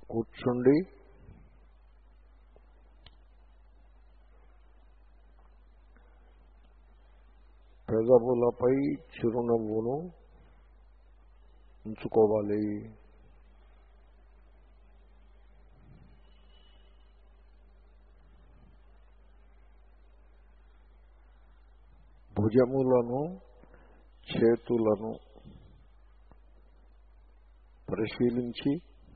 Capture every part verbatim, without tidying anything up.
కూర్చుండి పెదవులపై చిరునవ్వును ఉంచుకోవాలి. భుజములను చేతులను పరిశీలించి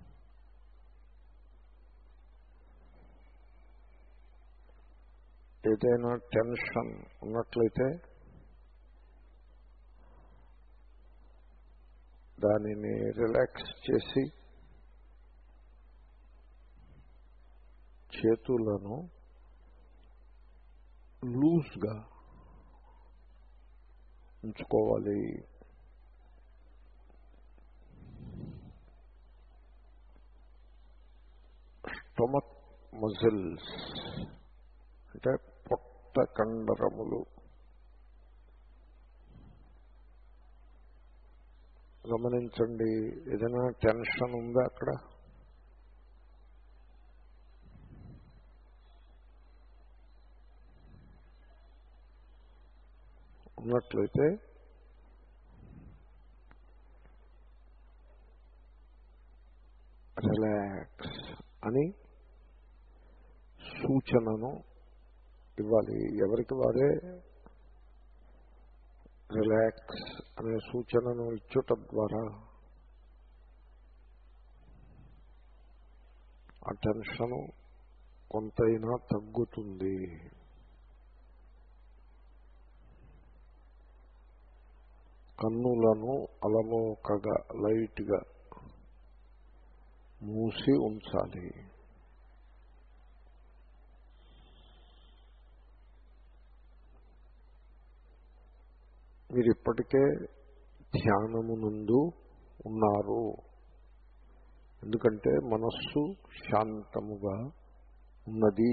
ఏదైనా టెన్షన్ ఉన్నట్లయితే దానిని రిలాక్స్ చేసి చేతులను లూజ్గా ఉంచుకోవాలి. స్టొమక్ మజిల్స్ అంటే పొట్ట కండరములు గమనించండి. ఏదైనా టెన్షన్ ఉందా అక్కడ? ఉన్నట్లయితే రిలాక్స్ అని సూచనను ఇవ్వాలి. ఎవరికి వారే రిలాక్స్ అనే సూచనను ఇచ్చుట ద్వారా ఆ టెన్షను కొంతైనా తగ్గుతుంది. కన్నులను అలమోకగా లైట్గా మూసి ఉంచాలి. మీరు ఇప్పటికే ధ్యానమునందు ఉన్నారు. ఎందుకంటే మనస్సు శాంతముగా ఉన్నది,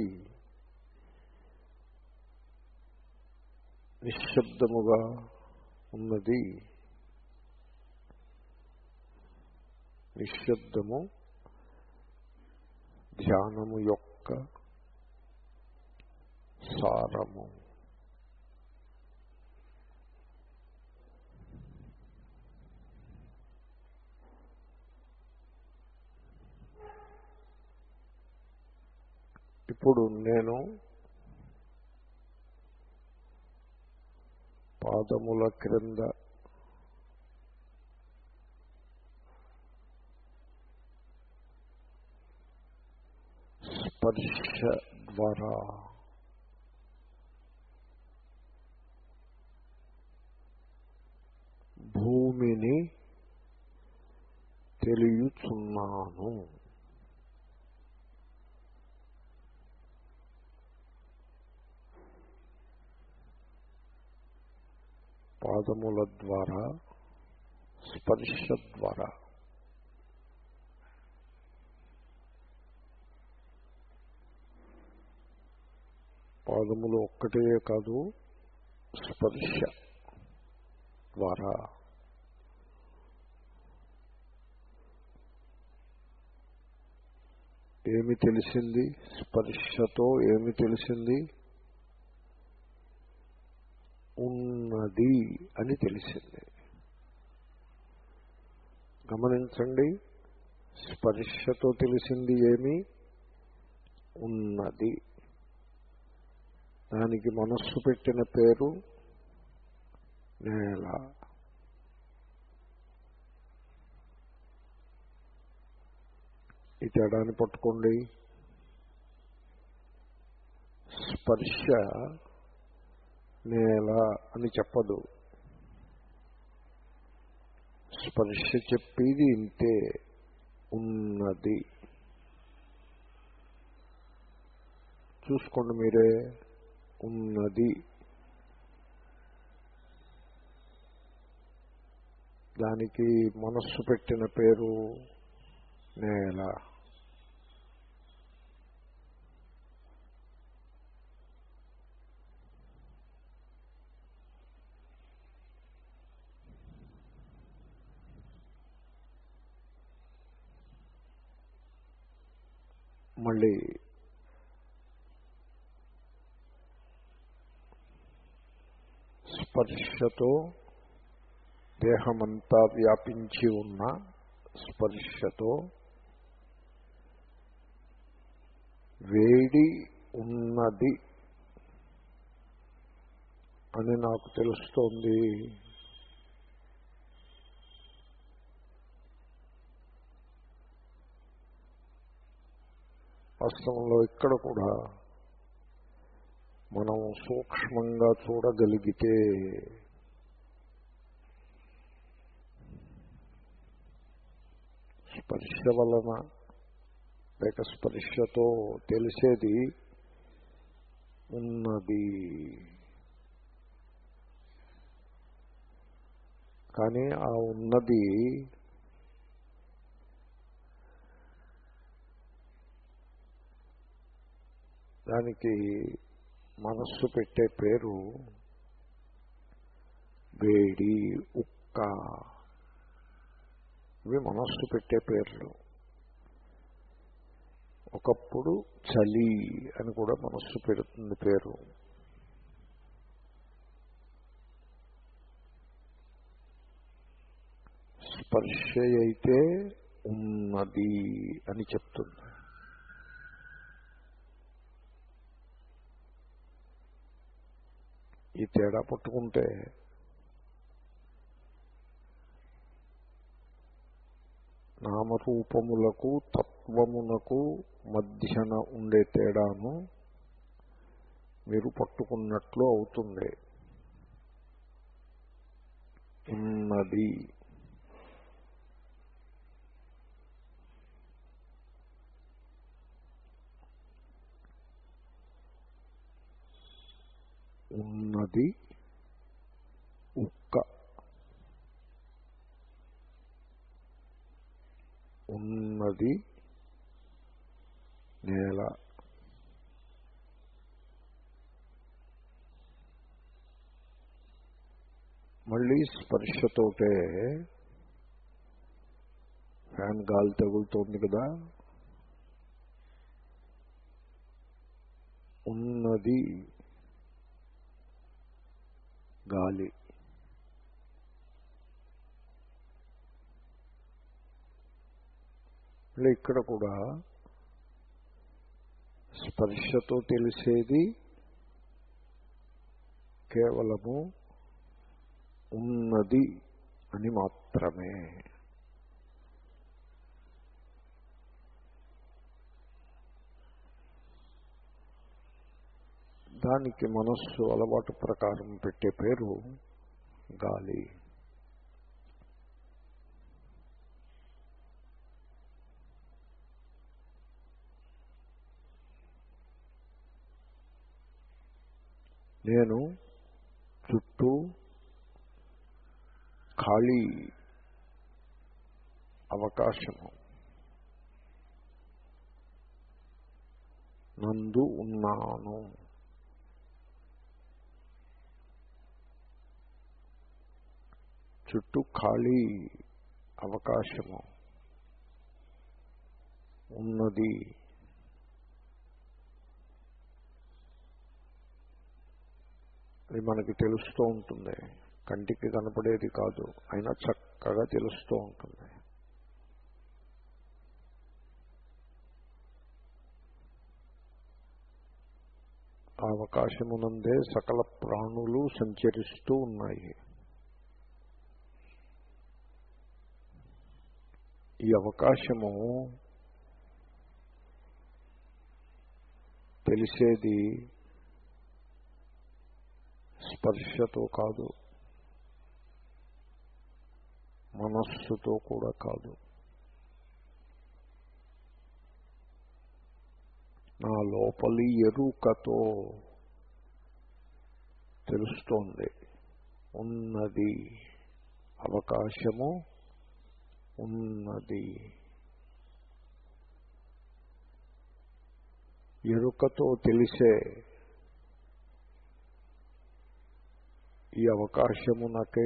నిశ్శబ్దముగా ఉన్నది. నిశ్శబ్దము ధ్యానము యొక్క సారము. ఇప్పుడు నేను పాదముల క్రింద స్పర్శ ద్వారా భూమిని తెలియచున్నాను. పాదముల ద్వారా స్పర్శ ద్వారా పాదములు ఒక్కటే కాదు, స్పర్శ ద్వారా ఏమి తెలిసింది? స్పర్శతో ఏమి తెలిసింది? ఉన్నది అని తెలిసింది. గమనించండి, స్పర్శతో తెలిసింది ఏమి? ఉన్నది. దానికి మనస్సు పెట్టిన పేరు నేల. ఈ తేడాన్ని పట్టుకోండి. స్పర్శ నేల అని చెప్పదు. స్పర్శ చెప్పేది ఇంతే, ఉన్నది. చూసుకోండి మీరే, ఉన్నది. దానికి మనస్సు పెట్టిన పేరు నేల. మళ్ళీ స్పర్శతో దేహమంతా వ్యాపించి ఉన్న స్పర్శతో వేడి ఉన్నది అని నాకు తెలుస్తోంది. వాస్తవంలో ఇక్కడ కూడా మనం సూక్ష్మంగా చూడగలిగితే స్పర్శ వలన లేక స్పర్శతో తెలిసేది ఉన్నది. కానీ ఆ ఉన్నది దానికి మనస్సు పెట్టే పేరు వేడి, ఉక్క. ఇవి మనస్సు పెట్టే పేర్లు. ఒకప్పుడు చలి అని కూడా మనస్సు పెడుతుంది పేరు. స్పర్శ అయితే ఉన్నది అని చెప్తుంది. ఈ తేడా పట్టుకుంటే నామరూపములకు తత్వమునకు మధ్యన ఉండే తేడాను మీరు పట్టుకున్నట్లు అవుతుంది. ఉన్నది ఉన్నది ఉక్క, ఉన్నది నేల, మళ్ళీ స్పర్శతోటే ఫ్యాన్ గాలి తగులుతోంది కదా, ఉన్నది గాలి. ఇక్కడ కూడా స్పర్శతో తెలిసేది కేవలము ఉన్నది అని మాత్రమే. దానికి మనస్సు అలవాటు ప్రకారం పెట్టే పేరు గాలి. నేను చుట్టూ ఖాళీ అవకాశము నందు ఉన్నాను. చుట్టూ ఖాళీ అవకాశము ఉన్నది. అది మనకి తెలుస్తూ ఉంటుంది. కంటికి కనపడేది కాదు, అయినా చక్కగా తెలుస్తూ ఉంటుంది. ఆ అవకాశమునందే సకల ప్రాణులు సంచరిస్తూ ఉన్నాయి. ఈ అవకాశము తెలిసేది స్పర్శతో కాదు, మనస్సుతో కూడా కాదు. నా లోపలి ఎరుకతో తెలుస్తోంది. ఉన్నది, అవకాశము ఉన్నది. ఎరుకతో తెలిసే ఈ అవకాశమునకే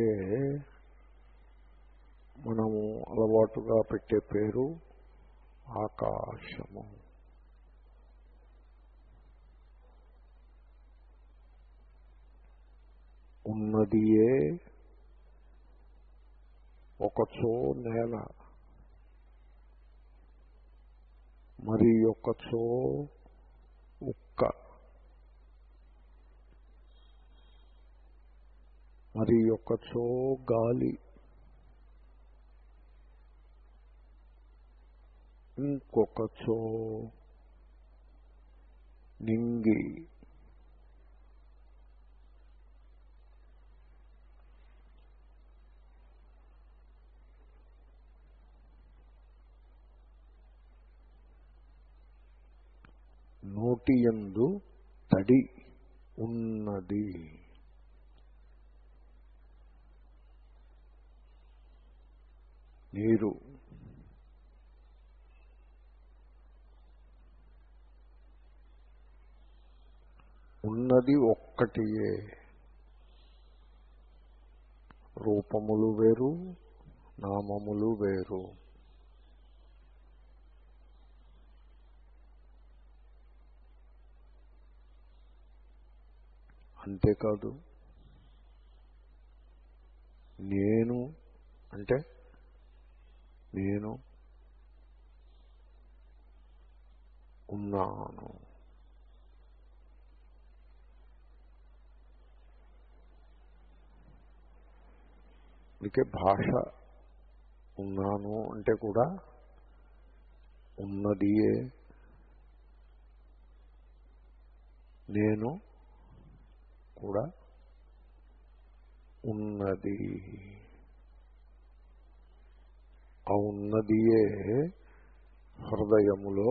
మనము అలవాటుగా పెట్టే పేరు ఆకాశము. ఉన్నదియే ఒకచో నేల, మరి ఒకచో ఉక్క, మరి ఒకచో గాలి, ఇంకొకచో నింగి, నోటియందు తడి ఉన్నది. నీరు ఉన్నది ఒక్కటియే. రూపములు వేరు, నామములు వేరు. అంతేకాదు, నేను అంటే నేను ఉన్నాను. అందుకే భాష ఉన్నాను అంటే కూడా ఉన్నదియే, నేను కూడా ఉన్నది. ఆ ఉన్నదియే హృదయములో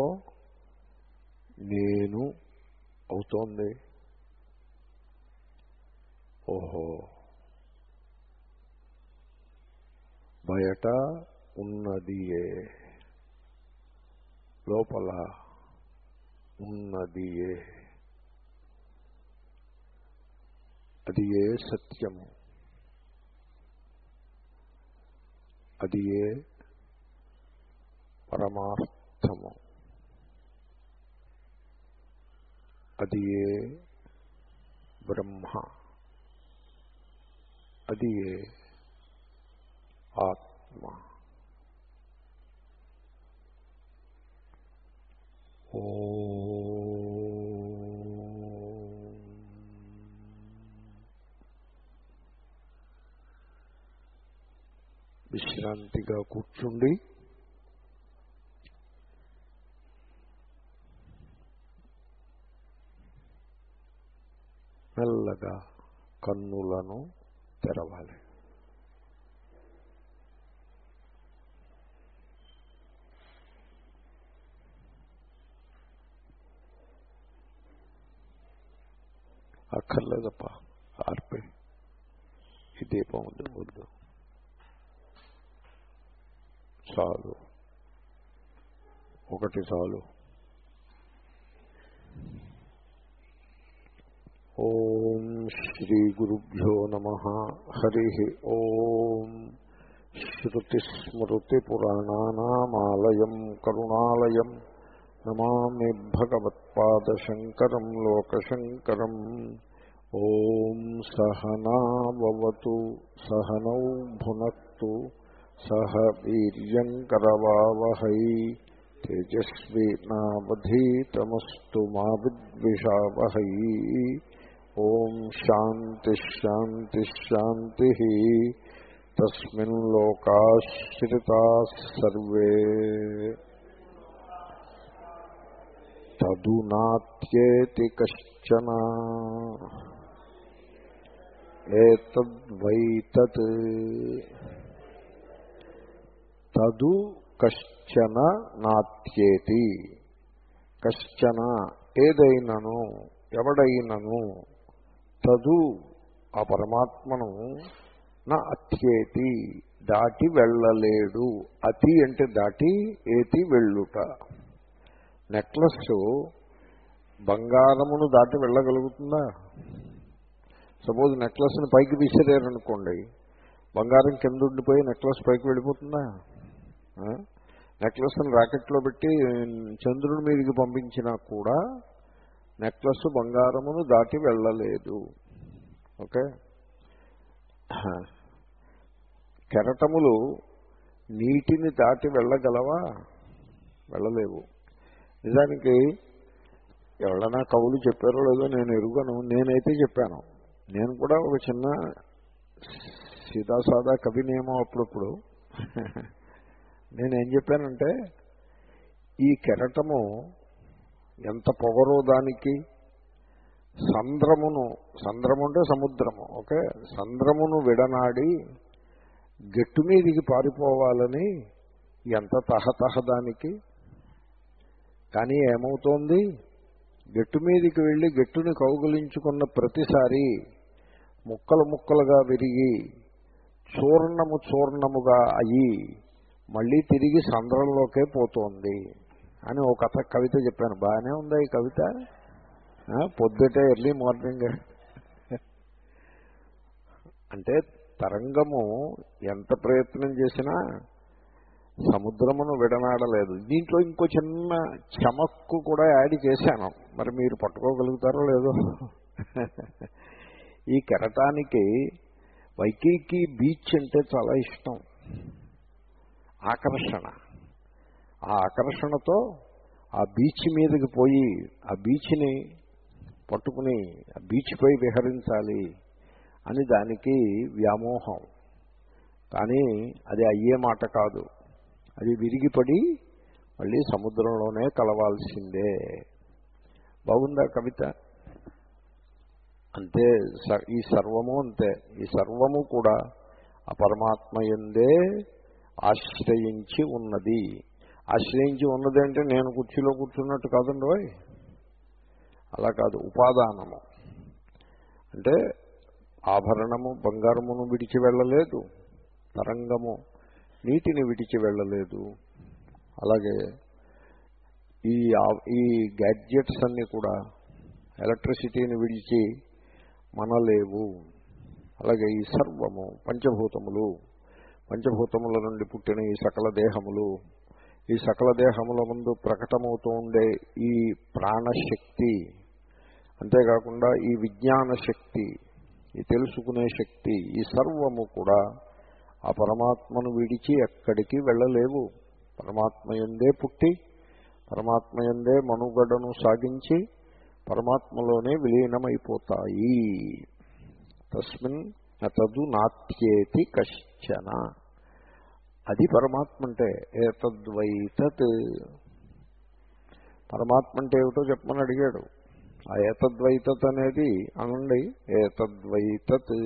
నేను అవుతోంది. ఓహో, బయట ఉన్నదియే, లోపల ఉన్నదియే. అది ఏ సత్యము, అది ఏ పరమార్థము, అది ఏ బ్రహ్మ, అది ఏ ఆత్మ. ఓ విశ్రాంతిగా కూర్చుండి మెల్లగా కన్నులను తెరవాలి. అక్కర్లేదప్ప, ఆర్పే. ఈ దీపం ఉంది, వద్దు, చాలు, ఒకటి చాలు. ఓం శ్రీ గురుభ్యో నమః. హరి ఓం. శ్రుతిస్మృతిపురాణానామాలయం కరుణాలయం నమామి భగవత్పాదశంకరం లోకశంకరం. ఓం సహనావవతు సహనౌ భునక్తు సహ వీర్యంకరవావహై తేజస్వినావధీతమస్తు మా విద్విషావహై. ఓం శాంతి శాంతి శాంతి. తస్మిన్ లోకాశ్రితాః సర్వే తదు నాత్యేతి కశ్చన ఏతద్వైతత్. తదు కశ్చన నాత్యేతి. కశ్చన ఏదైనను, ఎవడైనను, తదు ఆ పరమాత్మను, నా అత్యేతి దాటి వెళ్ళలేడు. అతి అంటే దాటి, ఏతి వెళ్ళుట. నెక్లెస్ బంగారమును దాటి వెళ్ళగలుగుతుందా? సపోజ్ నెక్లెస్ని పైకి విసిరారనుకోండి, బంగారం కింద ఉండిపోయి నెక్లెస్ పైకి వెళ్ళిపోతుందా? నెక్లెస్ని రాకెట్లో పెట్టి చంద్రుడి మీదకి పంపించినా కూడా నెక్లెస్ బంగారమును దాటి వెళ్ళలేదు. ఓకే. కెరటములు నీటిని దాటి వెళ్ళగలవా? వెళ్ళలేవు. నిజానికి ఎవరైనా కవులు చెప్పారో లేదో నేను ఎరుగను, నేనైతే చెప్పాను. నేను కూడా ఒక చిన్న సీదాసాదా కవినేమో అప్పుడప్పుడు. నేనేం చెప్పానంటే, ఈ కెరటము ఎంత పొగరో దానికి సంద్రమును, సంద్రము అంటే సముద్రము, ఓకే, సంద్రమును విడనాడి గట్టు మీదికి పారిపోవాలని ఎంత తహతహ దానికి. కానీ ఏమవుతోంది, గట్టు మీదికి వెళ్ళి గట్టుని కౌగులించుకున్న ప్రతిసారి ముక్కలు ముక్కలుగా విరిగి చూర్ణము చూర్ణముగా అయ్యి మళ్ళీ తిరిగి సంద్రంలోకే పోతోంది అని ఒక కథ కవిత చెప్పాను. బాగానే ఉందా ఈ కవిత? పొద్దుటే ఎర్లీ మార్నింగ్. అంటే తరంగము ఎంత ప్రయత్నం చేసినా సముద్రమును విడనాడలేదు. దీంట్లో ఇంకో చిన్న చమక్కు కూడా యాడ్ చేశాను, మరి మీరు పట్టుకోగలుగుతారో లేదో. ఈ కెరటానికి వైకీకి బీచ్ అంటే చాలా ఇష్టం, ఆకర్షణ. ఆ ఆకర్షణతో ఆ బీచ్ మీదకి పోయి ఆ బీచ్ని పట్టుకుని ఆ బీచ్పై విహరించాలి అని దానికి వ్యామోహం. కానీ అది అయ్యే మాట కాదు, అది విరిగిపడి మళ్ళీ సముద్రంలోనే కలవాల్సిందే. బాగుందా కవిత? అంతే ఈ సర్వము అంతే. ఈ సర్వము కూడా ఆ పరమాత్మ యందే ఆశ్రయించి ఉన్నది. ఆశ్రయించి ఉన్నది అంటే నేను కుర్చీలో కూర్చున్నట్టు కాదండి ఓయ్, అలా కాదు. ఉపాదానము అంటే ఆభరణము బంగారమును విడిచి వెళ్ళలేదు, తరంగము నీటిని విడిచి వెళ్ళలేదు. అలాగే ఈ ఈ గ్యాడ్జెట్స్ అన్నీ కూడా ఎలక్ట్రిసిటీని విడిచి మనలేవు. అలాగే ఈ సర్వము పంచభూతములు, పంచభూతముల నుండి పుట్టిన ఈ సకల దేహములు, ఈ సకల దేహముల ముందు ప్రకటమవుతూ ఉండే ఈ ప్రాణశక్తి, అంతేకాకుండా ఈ విజ్ఞాన శక్తి, ఈ తెలుసుకునే శక్తి, ఈ సర్వము కూడా ఆ పరమాత్మను విడిచి ఎక్కడికి వెళ్ళలేవు. పరమాత్మయందే పుట్టి పరమాత్మయందే మనుగడను సాగించి పరమాత్మలోనే విలీనమైపోతాయి. తస్మిన్ తదు నాత్యేతి కశ్చన. అది పరమాత్మ అంటే. ఏతద్వైతత్. పరమాత్మ అంటే ఏమిటో చెప్పమని అడిగాడు. ఆ ఏతద్వైతత్ అనేది అనండి. ఏతద్వైతత్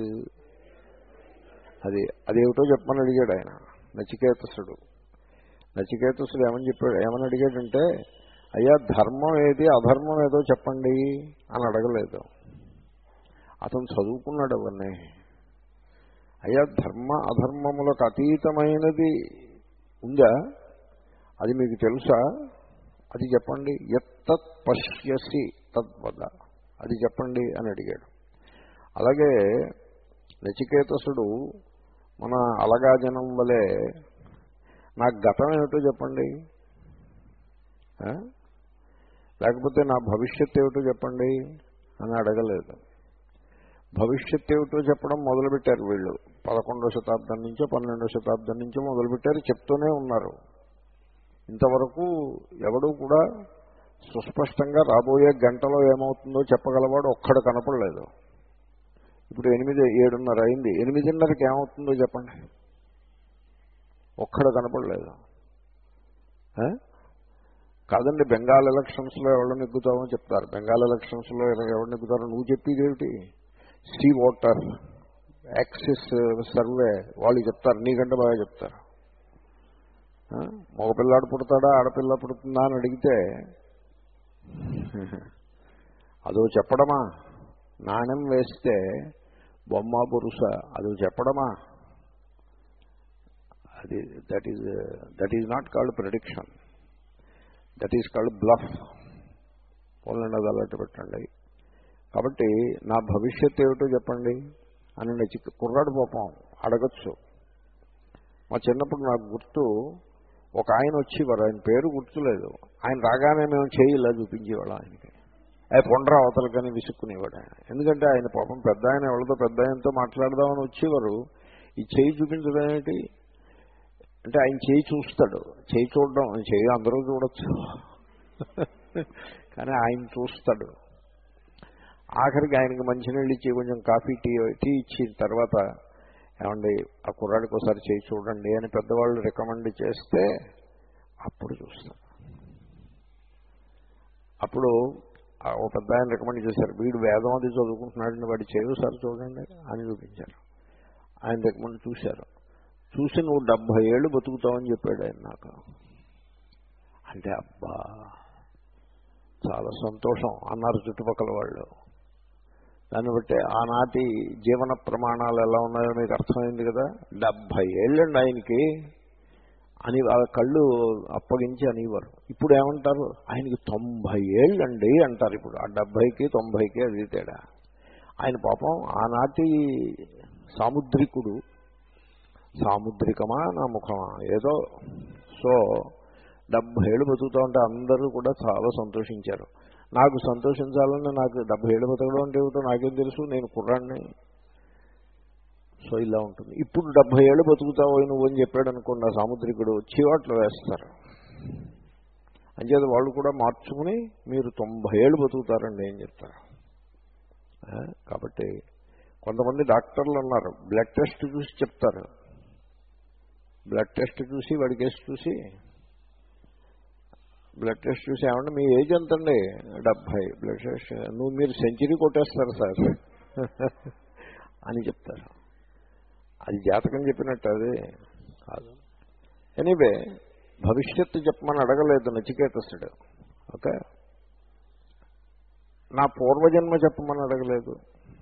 అది అదేమిటో చెప్పమని అడిగాడు ఆయన, నచికేతసుడు. నచికేతసుడు ఏమని చెప్పాడు, ఏమని అడిగాడంటే, అయ్యా ధర్మం ఏది అధర్మం ఏదో చెప్పండి అని అడగలేదు. అతను చదువుకున్నాడు అవన్నీ. అయ్యా ధర్మ అధర్మములకు అతీతమైనది ఉందా, అది మీకు తెలుసా, అది చెప్పండి. యత్తత్ పశ్యసి తద్వద, అది చెప్పండి అని అడిగాడు. అలాగే నచికేతసుడు మన అలగాజనం వలె నాకు గతం ఏమిటో చెప్పండి, లేకపోతే నా భవిష్యత్తు ఏమిటో చెప్పండి అని అడగలేదు. భవిష్యత్తు ఏమిటో చెప్పడం మొదలుపెట్టారు వీళ్ళు. పదకొండవ శతాబ్దం నుంచో పన్నెండవ శతాబ్దం నుంచో మొదలుపెట్టారు, చెప్తూనే ఉన్నారు. ఇంతవరకు ఎవడూ కూడా సుస్పష్టంగా రాబోయే గంటలో ఏమవుతుందో చెప్పగలవాడు ఒక్కడు కనపడలేదు. ఇప్పుడు ఎనిమిది ఏడున్నర అయింది, ఎనిమిదిన్నరకి ఏమవుతుందో చెప్పండి, ఒక్కడు కనపడలేదు. కాదండి, బెంగాల్ ఎలక్షన్స్లో ఎవరు నెగ్గుతామో చెప్తారు. బెంగాల్ ఎలక్షన్స్లో ఎవరు నెగ్గుతారో నువ్వు చెప్పేది ఏమిటి? సీ ఓటర్ యాక్సిస్ సర్వే వాళ్ళు చెప్తారు, నీకంటే బాగా చెప్తారు. మగపిల్లాడు పుడతాడా ఆడపిల్ల పుడుతుందా అని అడిగితే అదో చెప్పడమా? నాణ్యం వేస్తే బొమ్మ బొరుస అదో చెప్పడమా? అది that is that is not called prediction, that is called bluff. పోలండి, అది అలాంటి పెట్టండి. కాబట్టి నా భవిష్యత్తు ఏమిటో చెప్పండి అని నచ్చి కుర్రాడు పాపం అడగచ్చు. మా చిన్నప్పుడు నాకు గుర్తు, ఒక ఆయన వచ్చేవారు, ఆయన పేరు గుర్తులేదు. ఆయన రాగానే మేము చేయిలా చూపించేవాళ్ళం ఆయనకి. అవి పొండరా అవతలకని విసుక్కునేవాడు ఆయన. ఎందుకంటే ఆయన పాపం పెద్ద ఆయన ఎవరితో పెద్ద ఆయనతో మాట్లాడదామని వచ్చేవారు. ఈ చేయి చూపించడం ఏమిటి అంటే ఆయన చేయి చూస్తాడు. చేయి చూడడం చేయి అందరూ చూడొచ్చు కానీ ఆయన చూస్తాడు. ఆఖరికి ఆయనకి మంచినీళ్ళు ఇచ్చి కొంచెం కాఫీ టీ టీ ఇచ్చిన తర్వాత ఏమండి ఆ కుర్రాడికి ఒకసారి చేయి చూడండి అని పెద్దవాళ్ళు రికమెండ్ చేస్తే అప్పుడు చూస్తాడు. అప్పుడు ఓ పెద్ద ఆయన రికమెండ్ చేశారు, వీడు వేదం అది చదువుకుంటున్నాడని వాడి చేయి సార్ చూడండి అని చూపించారు. ఆయన రికమెండ్ చూశారు. చూసి నువ్వు డెబ్భై ఏళ్ళు బతుకుతావని చెప్పాడు ఆయన నాకు. అంటే అబ్బా చాలా సంతోషం అన్నారు చుట్టుపక్కల వాళ్ళు. దాన్ని బట్టి ఆనాటి జీవన ప్రమాణాలు ఎలా ఉన్నాయో మీకు అర్థమైంది కదా. డెబ్భై ఏళ్ళండి ఆయనకి అని వాళ్ళ కళ్ళు అప్పగించి అనేవారు. ఇప్పుడు ఏమంటారు, ఆయనకి తొంభై ఏళ్ళండి అంటారు. ఇప్పుడు ఆ డెబ్భైకి తొంభైకి అది తేడా. ఆయన పాపం ఆనాటి సాముద్రికుడు, సాముద్రికమా నా ముఖమా ఏదో. సో డెబ్భై ఏళ్ళు బతుకుతా ఉంటే అందరూ కూడా చాలా సంతోషించారు. నాకు సంతోషించాలని నాకు డెబ్భై ఏళ్ళు బతకడం అంటే ఏమిటో నాకేం తెలుసు, నేను కుర్రాడిని. సో ఇలా ఉంటుంది. ఇప్పుడు డెబ్భై ఏళ్ళు బతుకుతావో నువ్వు అని చెప్పాడు అనుకోండి ఆ సాముద్రికుడు, చీవాట్లు వేస్తారు. అంచేత వాళ్ళు కూడా మార్చుకుని మీరు తొంభై ఏళ్ళు బతుకుతారండి ఏం చెప్తారు. కాబట్టి కొంతమంది డాక్టర్లు ఉన్నారు, బ్లడ్ టెస్ట్ చూసి చెప్తారు. బ్లడ్ టెస్ట్ చూసి వాడి కేసు చూసి బ్లడ్ టెస్ట్ చూసి ఏమంటే మీ ఏజ్ ఎంతండి, డెబ్భై. బ్లడ్ టెస్ట్ నువ్వు మీరు సెంచరీ కొట్టేస్తారు సార్ అని చెప్తారు. అది జాతకం చెప్పినట్టు అది కాదు. ఎనీవే భవిష్యత్తు చెప్పమని అడగలేదు నచికేతసుడు. ఓకే, నా పూర్వజన్మ చెప్పమని అడగలేదు.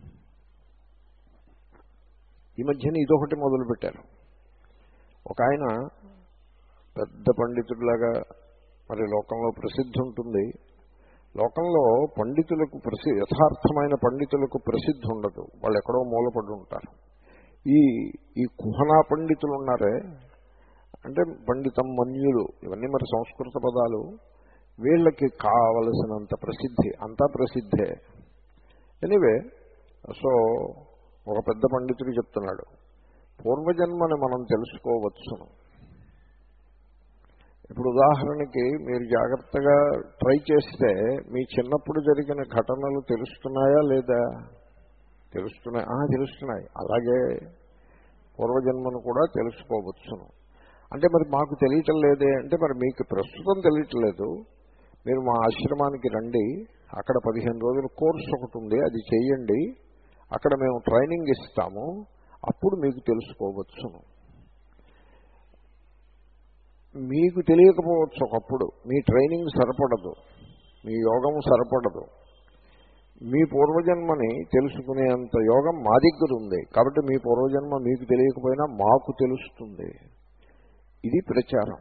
ఈ మధ్యన ఇదొకటి మొదలుపెట్టారు. ఒక ఆయన పెద్ద పండితుడిలాగా, మరి లోకంలో ప్రసిద్ధి ఉంటుంది. లోకంలో పండితులకు ప్రసి యథార్థమైన పండితులకు ప్రసిద్ధి ఉండదు, వాళ్ళు ఎక్కడో మూలపడి ఉంటారు. ఈ ఈ కుహనా పండితులు ఉన్నారే, అంటే పండితం మన్యులు, ఇవన్నీ మరి సంస్కృత పదాలు. వీళ్ళకి కావలసినంత ప్రసిద్ధి అంతా ప్రసిద్ధే. ఎనీవే సో ఒక పెద్ద పండితుడు చెప్తున్నాడు, పూర్వజన్మని మనం తెలుసుకోవచ్చును. ఇప్పుడు ఉదాహరణకి మీరు జాగ్రత్తగా ట్రై చేస్తే మీ చిన్నప్పుడు జరిగిన ఘటనలు తెలుస్తున్నాయా లేదా? తెలుస్తున్నాయి. తెలుస్తున్నాయి. అలాగే పూర్వజన్మను కూడా తెలుసుకోవచ్చును. అంటే మరి మాకు తెలియటం లేదే అంటే, మరి మీకు ప్రస్తుతం తెలియట్లేదు. మీరు మా ఆశ్రమానికి రండి, అక్కడ పదిహేను రోజుల కోర్సు ఒకటి ఉంది, అది చేయండి. అక్కడ మేము ట్రైనింగ్ ఇస్తాము, అప్పుడు మీకు తెలుసుకోవచ్చును. మీకు తెలియకపోవచ్చు ఒకప్పుడు, మీ ట్రైనింగ్ సరిపడదు, మీ యోగం సరిపడదు. మీ పూర్వజన్మని తెలుసుకునేంత యోగం మా దగ్గర ఉంది, కాబట్టి మీ పూర్వజన్మ మీకు తెలియకపోయినా మాకు తెలుస్తుంది. ఇది ప్రచారం.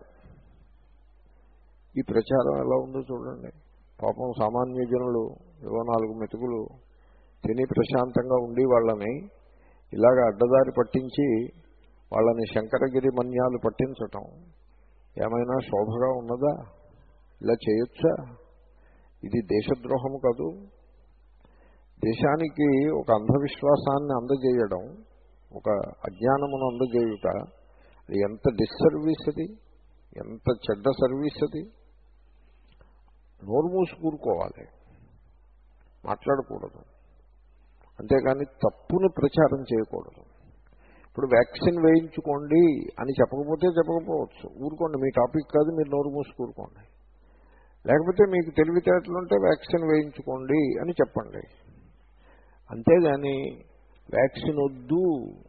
ఈ ప్రచారం ఎలా ఉందో చూడండి. పాపం సామాన్య జనులు ఏవో నాలుగు మెతుకులు తిని ప్రశాంతంగా ఉండి వాళ్ళని ఇలాగ అడ్డదారి పట్టించి వాళ్ళని శంకరగిరి మన్యాలు పట్టించటం ఏమైనా శోభగా ఉన్నదా? ఇలా చేయొచ్చా? ఇది దేశద్రోహము కాదు. దేశానికి ఒక అంధవిశ్వాసాన్ని అందజేయడం, ఒక అజ్ఞానమును అందజేయుట, అది ఎంత డిస్సర్వీస్, అది ఎంత చెడ్డ సర్వీస్. అది నోరు మూసి కూరుకోవాలి, మాట్లాడకూడదు. అంతేకాని తప్పును ప్రచారం చేయకూడదు. ఇప్పుడు వ్యాక్సిన్ వేయించుకోండి అని చెప్పకపోతే చెప్పకపోవచ్చు, ఊరుకోండి, మీ టాపిక్ కాదు, మీరు నోరు మూసి కూరుకోండి. లేకపోతే మీకు తెలివితేటలుంటే వ్యాక్సిన్ వేయించుకోండి అని చెప్పండి. అంతేగాని వ్యాక్సిన్ వద్దు,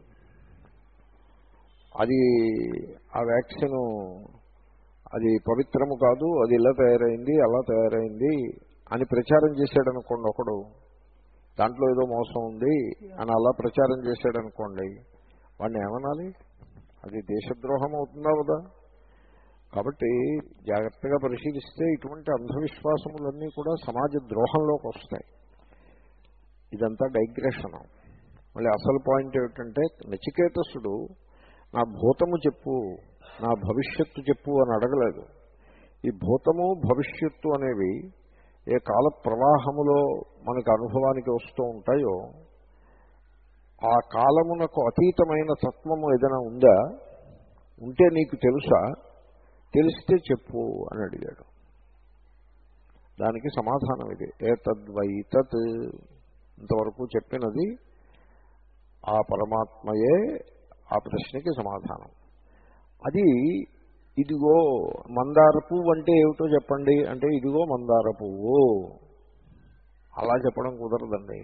అది ఆ వ్యాక్సిన్ అది పవిత్రము కాదు, అది ఇలా తయారైంది అలా తయారైంది అని ప్రచారం చేశాడనుకోండి ఒకడు, దాంట్లో ఏదో మోసం ఉంది అని అలా ప్రచారం చేశాడనుకోండి, వాడిని ఏమనాలి? అది దేశద్రోహం అవుతుందా కదా? కాబట్టి జాగ్రత్తగా పరిశీలిస్తే ఇటువంటి అంధవిశ్వాసములన్నీ కూడా సమాజ ద్రోహంలోకి వస్తాయి. ఇదంతా డైగ్రెషన్. మళ్ళీ అసలు పాయింట్ ఏమిటంటే, నచికేతసుడు నా భూతము చెప్పు, నా భవిష్యత్తు చెప్పు అని అడగలేదు. ఈ భూతము భవిష్యత్తు అనేవి ఏ కాల ప్రవాహములో మనకు అనుభవానికి వస్తూ ఉంటాయో ఆ కాలమునకు అతీతమైన తత్వము ఏదైనా ఉందా, ఉంటే నీకు తెలుసా, తెలిస్తే చెప్పు అని అడిగాడు. దానికి సమాధానం ఇది, ఏతద్వై తత్. ఇంతవరకు చెప్పినది ఆ పరమాత్మయే ఆ ప్రశ్నకి సమాధానం. అది ఇదిగో మందార పువ్వు అంటే ఏమిటో చెప్పండి అంటే ఇదిగో మందార పువ్వు అలా చెప్పడం కుదరదండి.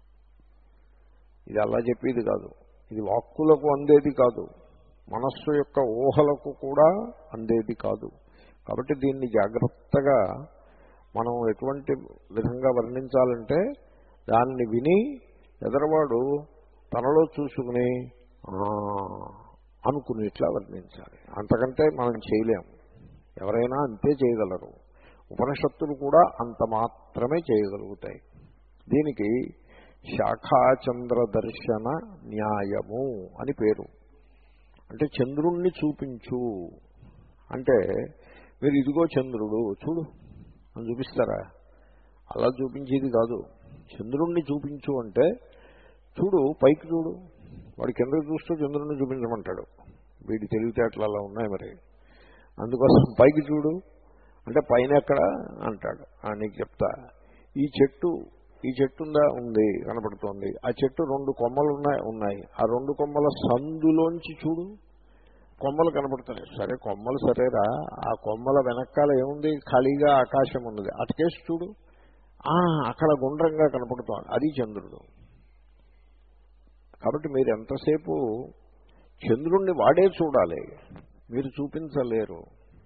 ఇది అలా చెప్పేది కాదు, ఇది వాక్కులకు అందేది కాదు, మనస్సు యొక్క ఊహలకు కూడా అందేది కాదు. కాబట్టి దీన్ని జాగ్రత్తగా మనం ఎటువంటి విధంగా వర్ణించాలంటే దాన్ని విని ఎదరవాడు తనలో చూసుకుని అనుకునేట్లా వర్ణించాలి. అంతకంటే మనం చేయలేము. ఎవరైనా అంతే చేయగలరు. ఉపనిషత్తులు కూడా అంత మాత్రమే చేయగలుగుతాయి. దీనికి శాఖాచంద్ర దర్శన న్యాయము అని పేరు. అంటే చంద్రుణ్ణి చూపించు అంటే మీరు ఇదిగో చంద్రుడు చూడు అని చూపిస్తారా? అలా చూపించేది కాదు. చంద్రుణ్ణి చూపించు అంటే చూడు, పైకి చూడు. వాడి కిందకి చూస్తూ చంద్రుణ్ణి చూపించమంటాడు. వీడి తెలివితేటలు అలా ఉన్నాయి మరి. అందుకోసం పైకి చూడు అంటే పైన ఎక్కడ అంటాడు. నీకు చెప్తా, ఈ చెట్టు ఈ చెట్టు ఉందా, ఉంది, కనపడుతోంది. ఆ చెట్టు రెండు కొమ్మలు ఉన్నాయి ఉన్నాయి ఆ రెండు కొమ్మల సందులోంచి చూడు, కొమ్మలు కనపడుతున్నాయి. సరే కొమ్మలు సరేరా, ఆ కొమ్మల వెనకాల ఏముంది, ఖాళీగా ఆకాశం ఉన్నది, అటుకేసి చూడు, అక్కడ గుండ్రంగా కనపడుతోంది, అది చంద్రుడు. కాబట్టి మీరు ఎంతసేపు చంద్రుణ్ణి వాడే చూడాలి, మీరు చూపించలేరు.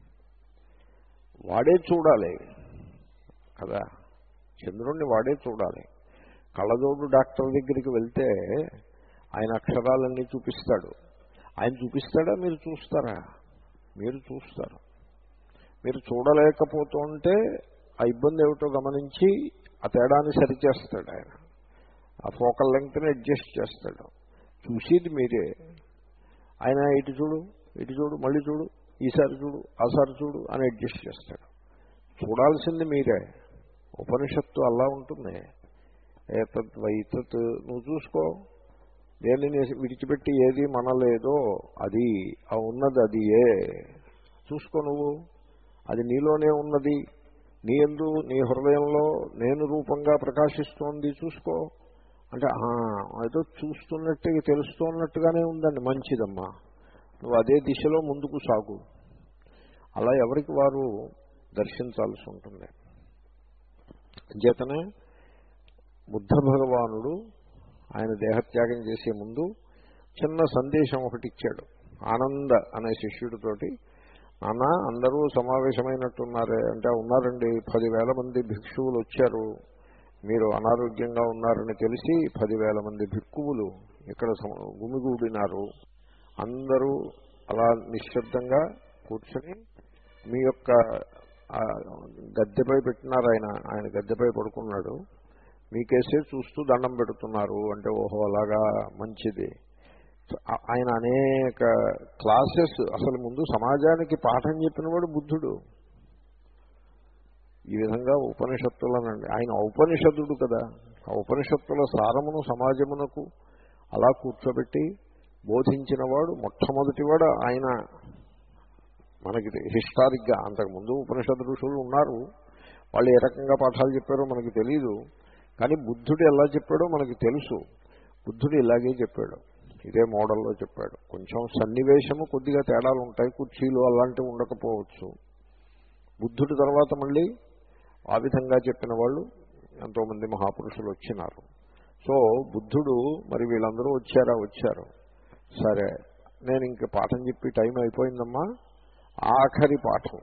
వాడే చూడాలి కదా, చంద్రుణ్ణి వాడే చూడాలి. కళ్ళజోడు డాక్టర్ దగ్గరికి వెళ్తే ఆయన అక్షరాలన్నీ చూపిస్తాడు. ఆయన చూపిస్తాడా, మీరు చూస్తారా? మీరు చూస్తారు. మీరు చూడలేకపోతుంటే ఆ ఇబ్బంది ఏమిటో గమనించి ఆ తేడాన్ని సరిచేస్తాడు ఆయన. ఆ ఫోకల్ లెంగ్త్ని అడ్జస్ట్ చేస్తాడు. చూసేది మీరే. ఆయన ఇటు చూడు, ఇటు చూడు, మళ్ళీ చూడు, ఈసారి చూడు, ఆసారి చూడు అని అడ్జస్ట్ చేస్తాడు. చూడాల్సింది మీరే. ఉపనిషత్తు అలా ఉంటుంది. ఏతత్ వైతత్, నువ్వు చూసుకో. దేనిని విడిచిపెట్టి ఏది మనలేదో అది, ఆ ఉన్నది అది ఏ చూసుకో. నువ్వు అది నీలోనే ఉన్నది, నీ యందు నీ హృదయంలో నేను రూపంగా ప్రకాశిస్తోంది, చూసుకో అంటే ఏదో చూస్తున్నట్టుగా తెలుస్తున్నట్టుగానే ఉందండి, మంచిదమ్మా, నువ్వు అదే దిశలో ముందుకు సాగు. అలా ఎవరికి వారు దర్శించాల్సి ఉంటుంది. చేతనే బుద్ధ భగవానుడు ఆయన దేహత్యాగం చేసే ముందు చిన్న సందేశం ఒకటి ఇచ్చాడు. ఆనంద అనే శిష్యుడితోటి, నాన్న అందరూ సమావేశమైనట్టున్నారే అంటే, ఉన్నారండి, పదివేల మంది భిక్షువులు వచ్చారు, మీరు అనారోగ్యంగా ఉన్నారని తెలిసి పదివేల మంది భిక్కువులు ఇక్కడ గుమిగూడినారు. అందరూ అలా నిశ్శబ్దంగా కూర్చొని మీ యొక్క గద్దెపై పెట్టినారు. ఆయన ఆయన గద్దెపై పడుకున్నాడు, మీకేసే చూస్తూ దండం పెడుతున్నారు అంటే, ఓహో అలాగా, మంచిది. ఆయన అనేక క్లాసెస్, అసలు ముందు సమాజానికి పాఠం చెప్పినవాడు బుద్ధుడు. ఈ విధంగా ఉపనిషత్తులనండి, ఆయన ఔపనిషదుడు కదా, ఆ ఉపనిషత్తుల సారమును సమాజమునకు అలా కూర్చోబెట్టి బోధించినవాడు మొట్టమొదటివాడు ఆయన. మనకి హిస్టారిక్గా అంతకుముందు ఉపనిషత్తు ఋషులు ఉన్నారు, వాళ్ళు ఏ రకంగా పాఠాలు చెప్పారో మనకి తెలీదు. కానీ బుద్ధుడు ఎలా చెప్పాడో మనకి తెలుసు. బుద్ధుడు ఇలాగే చెప్పాడు, ఇదే మోడల్లో చెప్పాడు. కొంచెం సన్నివేశము కొద్దిగా తేడాలు ఉంటాయి, కుర్చీలు అలాంటివి ఉండకపోవచ్చు. బుద్ధుడి తర్వాత మళ్ళీ ఆ విధంగా చెప్పిన వాళ్ళు ఎంతోమంది మహాపురుషులు వచ్చినారు. సో బుద్ధుడు, మరి వీళ్ళందరూ వచ్చారా, వచ్చారు. సరే, నేను ఇంక పాఠం చెప్పి టైం అయిపోయిందమ్మా, ఆఖరి పాఠం,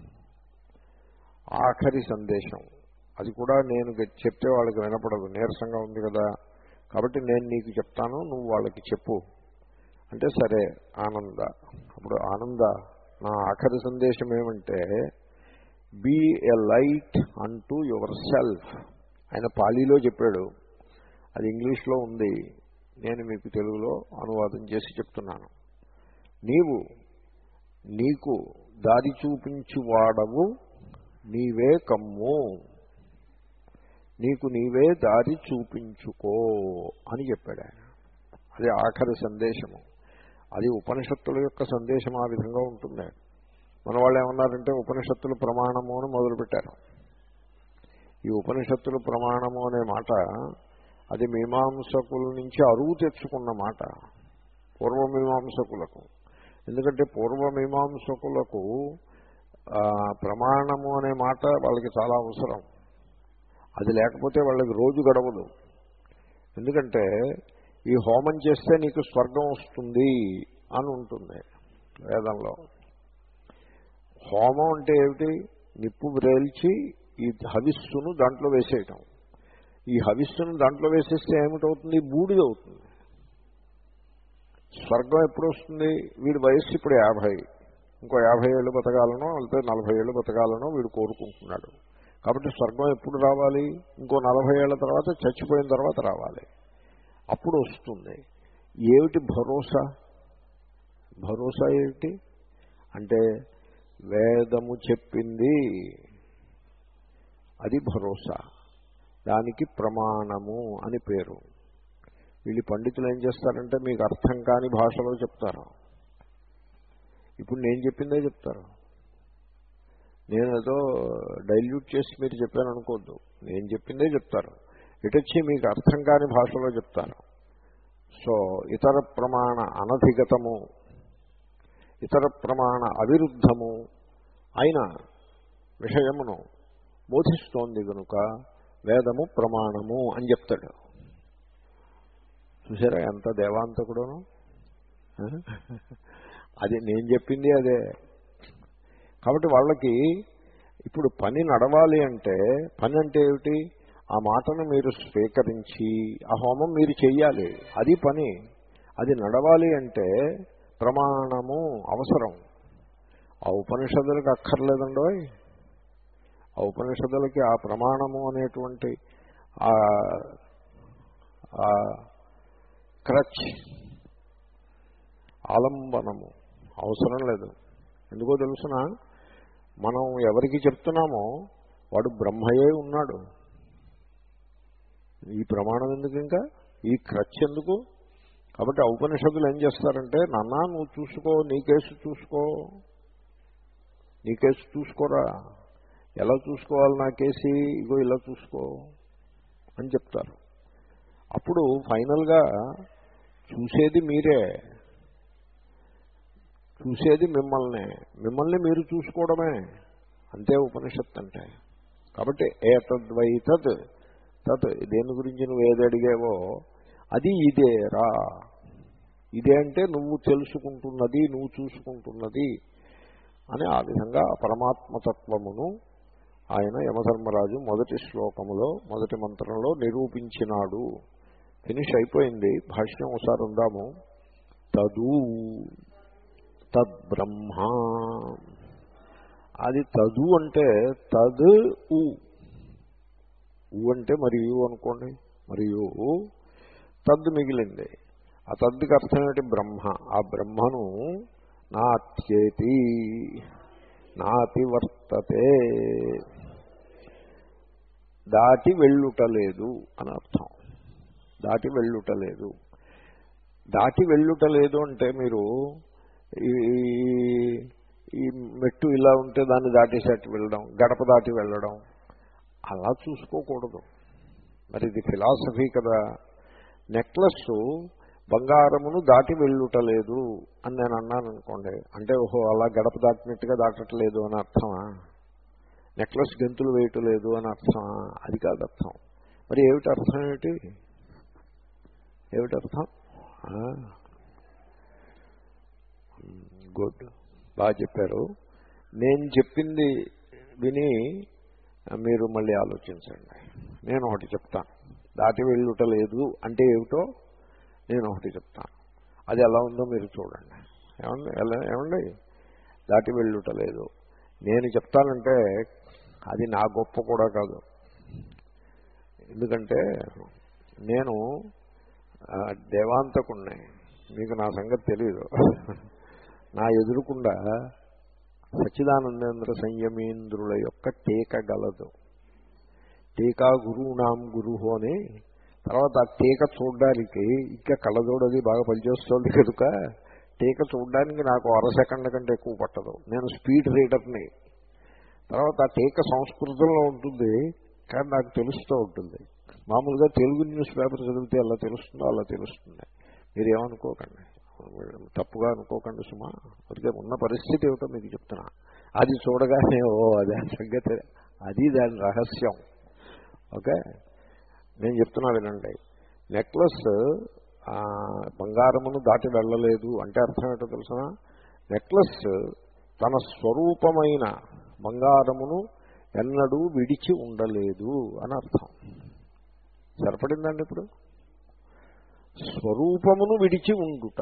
ఆఖరి సందేశం, అది కూడా నేను చెప్తే వాళ్ళకి వినపడదు, నీరసంగా ఉంది కదా, కాబట్టి నేను నీకు చెప్తాను, నువ్వు వాళ్ళకి చెప్పు అంటే, సరే ఆనంద. అప్పుడు ఆనంద, నా ఆఖరి సందేశం ఏమంటే, be a light unto yourself. ఆయన పాలీలో చెప్పాడు, అది ఇంగ్లీష్లో ఉంది, నేను మీకు తెలుగులో అనువాదం చేసి చెప్తున్నాను. నీవు నీకు దారి చూపించువాడవు నీవే కమ్ము. నీకు నీవే దారి చూపించుకో అని చెప్పాడు ఆయన. అది ఆఖరి సందేశము. అది ఉపనిషత్తుల యొక్క సందేశం ఆ విధంగా ఉంటుంది. మన వాళ్ళు ఏమన్నారంటే ఉపనిషత్తులు ప్రమాణము అని మొదలుపెట్టారు. ఈ ఉపనిషత్తులు ప్రమాణము అనే మాట అది మీమాంసకుల నుంచి అరువు తెచ్చుకున్న మాట పూర్వమీమాంసకులకు. ఎందుకంటే పూర్వమీమాంసకులకు ప్రమాణము అనే మాట వాళ్ళకి చాలా అవసరం. అది లేకపోతే వాళ్ళకి రోజు గడవదు. ఎందుకంటే ఈ హోమం చేస్తే నీకు స్వర్గం వస్తుంది అని ఉంటుంది వేదంలో. హోమం అంటే ఏమిటి? నిప్పు వ్రేల్చి ఈ హవిస్సును దాంట్లో వేసేయటం. ఈ హవిస్సును దాంట్లో వేసేస్తే ఏమిటవుతుంది? బూడిదవుతుంది. స్వర్గం ఎప్పుడు వస్తుంది? వీడి వయస్సు ఇప్పుడు యాభై, ఇంకో యాభై ఏళ్ళు బతకాలనో లేకపోతే నలభై ఏళ్ళు బతకాలనో వీడు కోరుకుంటున్నాడు. కాబట్టి స్వర్గం ఎప్పుడు రావాలి? ఇంకో నలభై ఏళ్ల తర్వాత, చచ్చిపోయిన తర్వాత రావాలి. అప్పుడు వస్తుంది. ఏమిటి భరోసా? భరోసా ఏమిటి అంటే వేదము చెప్పింది, అది భరోసా. దానికి ప్రమాణము అని పేరు. వీళ్ళు పండితులు ఏం చేస్తారంటే మీకు అర్థం కాని భాషలో చెప్తారు. ఇప్పుడు నేను చెప్పిందే చెప్తారు. నేను ఏదో డైల్యూట్ చేసి మీరు చెప్పాను అనుకోవద్దు. నేను చెప్పిందే చెప్తారు. ఇటొచ్చి మీకు అర్థం కాని భాషలో చెప్తారు. సో ఇతర ప్రమాణ అనధిగతము, ఇతర ప్రమాణ అవిరుద్ధము అయిన విషయమును బోధిస్తోంది కనుక వేదము ప్రమాణము అని చెప్తాడు. చూసారా ఎంత దేవాంతకుడును? అది నేను చెప్పింది అదే. కాబట్టి వాళ్ళకి ఇప్పుడు పని నడవాలి అంటే, పని అంటే ఏమిటి? ఆ మాటను మీరు స్వీకరించి ఆ హోమం మీరు చెయ్యాలి. అది పని. అది నడవాలి అంటే ప్రమాణము అవసరం. ఆ ఉపనిషత్తులకు అక్కర్లేదండోయ్. ఆ ఉపనిషత్తులకి ఆ ప్రమాణము అనేటువంటి ఆ క్రచ్, ఆలంబనము అవసరం లేదు. ఎందుకో తెలుసునా? మనం ఎవరికి చెప్తున్నామో వాడు బ్రహ్మయే ఉన్నాడు. ఈ ప్రమాణం ఎందుకు, ఇంకా ఈ క్రచ్ ఎందుకు? కాబట్టి ఔపనిషత్తులు ఏం చేస్తారంటే, నాన్న నువ్వు చూసుకో, నీ కేసు చూసుకో, నీ కేసు చూసుకోరా, ఎలా చూసుకోవాలి నా కేసి, ఇగో ఇలా చూసుకో అని చెప్తారు. అప్పుడు ఫైనల్గా చూసేది మీరే, చూసేది మిమ్మల్నే, మిమ్మల్ని మీరు చూసుకోవడమే. అంతే ఉపనిషత్తు అంటే. కాబట్టి ఏతద్వై తత్ తత్, దేని గురించి నువ్వు ఏది అడిగావో అది ఇదేరా. ఇదే అంటే నువ్వు తెలుసుకుంటున్నది, నువ్వు చూసుకుంటున్నది అని ఆ విధంగా పరమాత్మతత్వమును ఆయన యమధర్మరాజు మొదటి శ్లోకములో, మొదటి మంత్రంలో నిరూపించినాడు. ఫినిష్ అయిపోయింది. భాష్యం ఒకసారి ఉందాము. తదు తద్బ్రహ్మ, అది తదు అంటే తద్ ఉ, ఊ అంటే మరియు అనుకోండి, మరియు తద్ మిగిలింది. ఆ తద్దుకి అర్థం ఏంటి? బ్రహ్మ. ఆ బ్రహ్మను నాత్యేతి, నాతి వర్తతే, దాటి వెళ్ళుటలేదు అని అర్థం. దాటి వెళ్ళుటలేదు. దాటి వెళ్ళుటలేదు అంటే మీరు ఈ మెట్టు ఇలా ఉంటే దాన్ని దాటేసేట్టు వెళ్ళడం, గడప దాటి వెళ్ళడం, అలా చూసుకోకూడదు. మరి ఇది ఫిలాసఫీ కదా. నెక్లెస్ బంగారమును దాటి వెళ్ళుటలేదు అని నేను అన్నాను అనుకోండి, అంటే ఓహో అలా గడప దాటినట్టుగా దాటట్లేదు అని అర్థమా? నెక్లెస్ గెంతులు వేయటలేదు అని అర్థమా? అది కాదు అర్థం. మరి ఏమిటి అర్థం? ఏమిటి ఏమిటి అర్థం? గుడ్, బాగా చెప్పారు. నేను చెప్పింది విని మీరు మళ్ళీ ఆలోచించండి. నేను ఒకటి చెప్తాను. దాటి వెళ్ళుటలేదు అంటే ఏమిటో నేను ఒకటి చెప్తాను. అది ఎలా ఉందో మీరు చూడండి. ఏమండి ఎలా ఏమండి దాటి వెళ్ళుటలేదు నేను చెప్తానంటే అది నా గొప్ప కూడా కాదు. ఎందుకంటే నేను దేవాంతకుణ్ణి, మీకు నా సంగతి తెలియదు. నా ఎదురుకుండా సచ్చిదానందేంద్ర సంయమీంద్రుల యొక్క టీక గలదు. టీకా గురువునాం గురువు అని. తర్వాత ఆ టీక చూడడానికి ఇంకా కళ్ళజోడది బాగా పనిచేస్తుంది కనుక టీక చూడడానికి నాకు అర సెకండ్ కంటే ఎక్కువ పట్టదు. నేను స్పీడ్ రీడర్ని. తర్వాత ఆ టీక సంస్కృతంలో ఉంటుంది, కానీ నాకు తెలుస్తూ ఉంటుంది. మామూలుగా తెలుగు న్యూస్ పేపర్ చదివితే ఎలా తెలుస్తుందో అలా తెలుస్తుంది. మీరు ఏమనుకోకండి, తప్పుగా అనుకోకండి సుమా. అందుకే ఉన్న పరిస్థితి ఏమిటో మీకు చెప్తున్నా. అది చూడగానే ఓ అదే సంగతి, అది దాని రహస్యం. ఓకే, నేను చెప్తున్నా వినండి. నెక్లెస్ బంగారమును దాటి వెళ్ళలేదు అంటే అర్థం ఏంటో తెలుసిన? నెక్లెస్ తన స్వరూపమైన బంగారమును ఎన్నడూ విడిచి ఉండలేదు అని అర్థం. సరిపడిందండి? ఇప్పుడు స్వరూపమును విడిచి ఉండుట.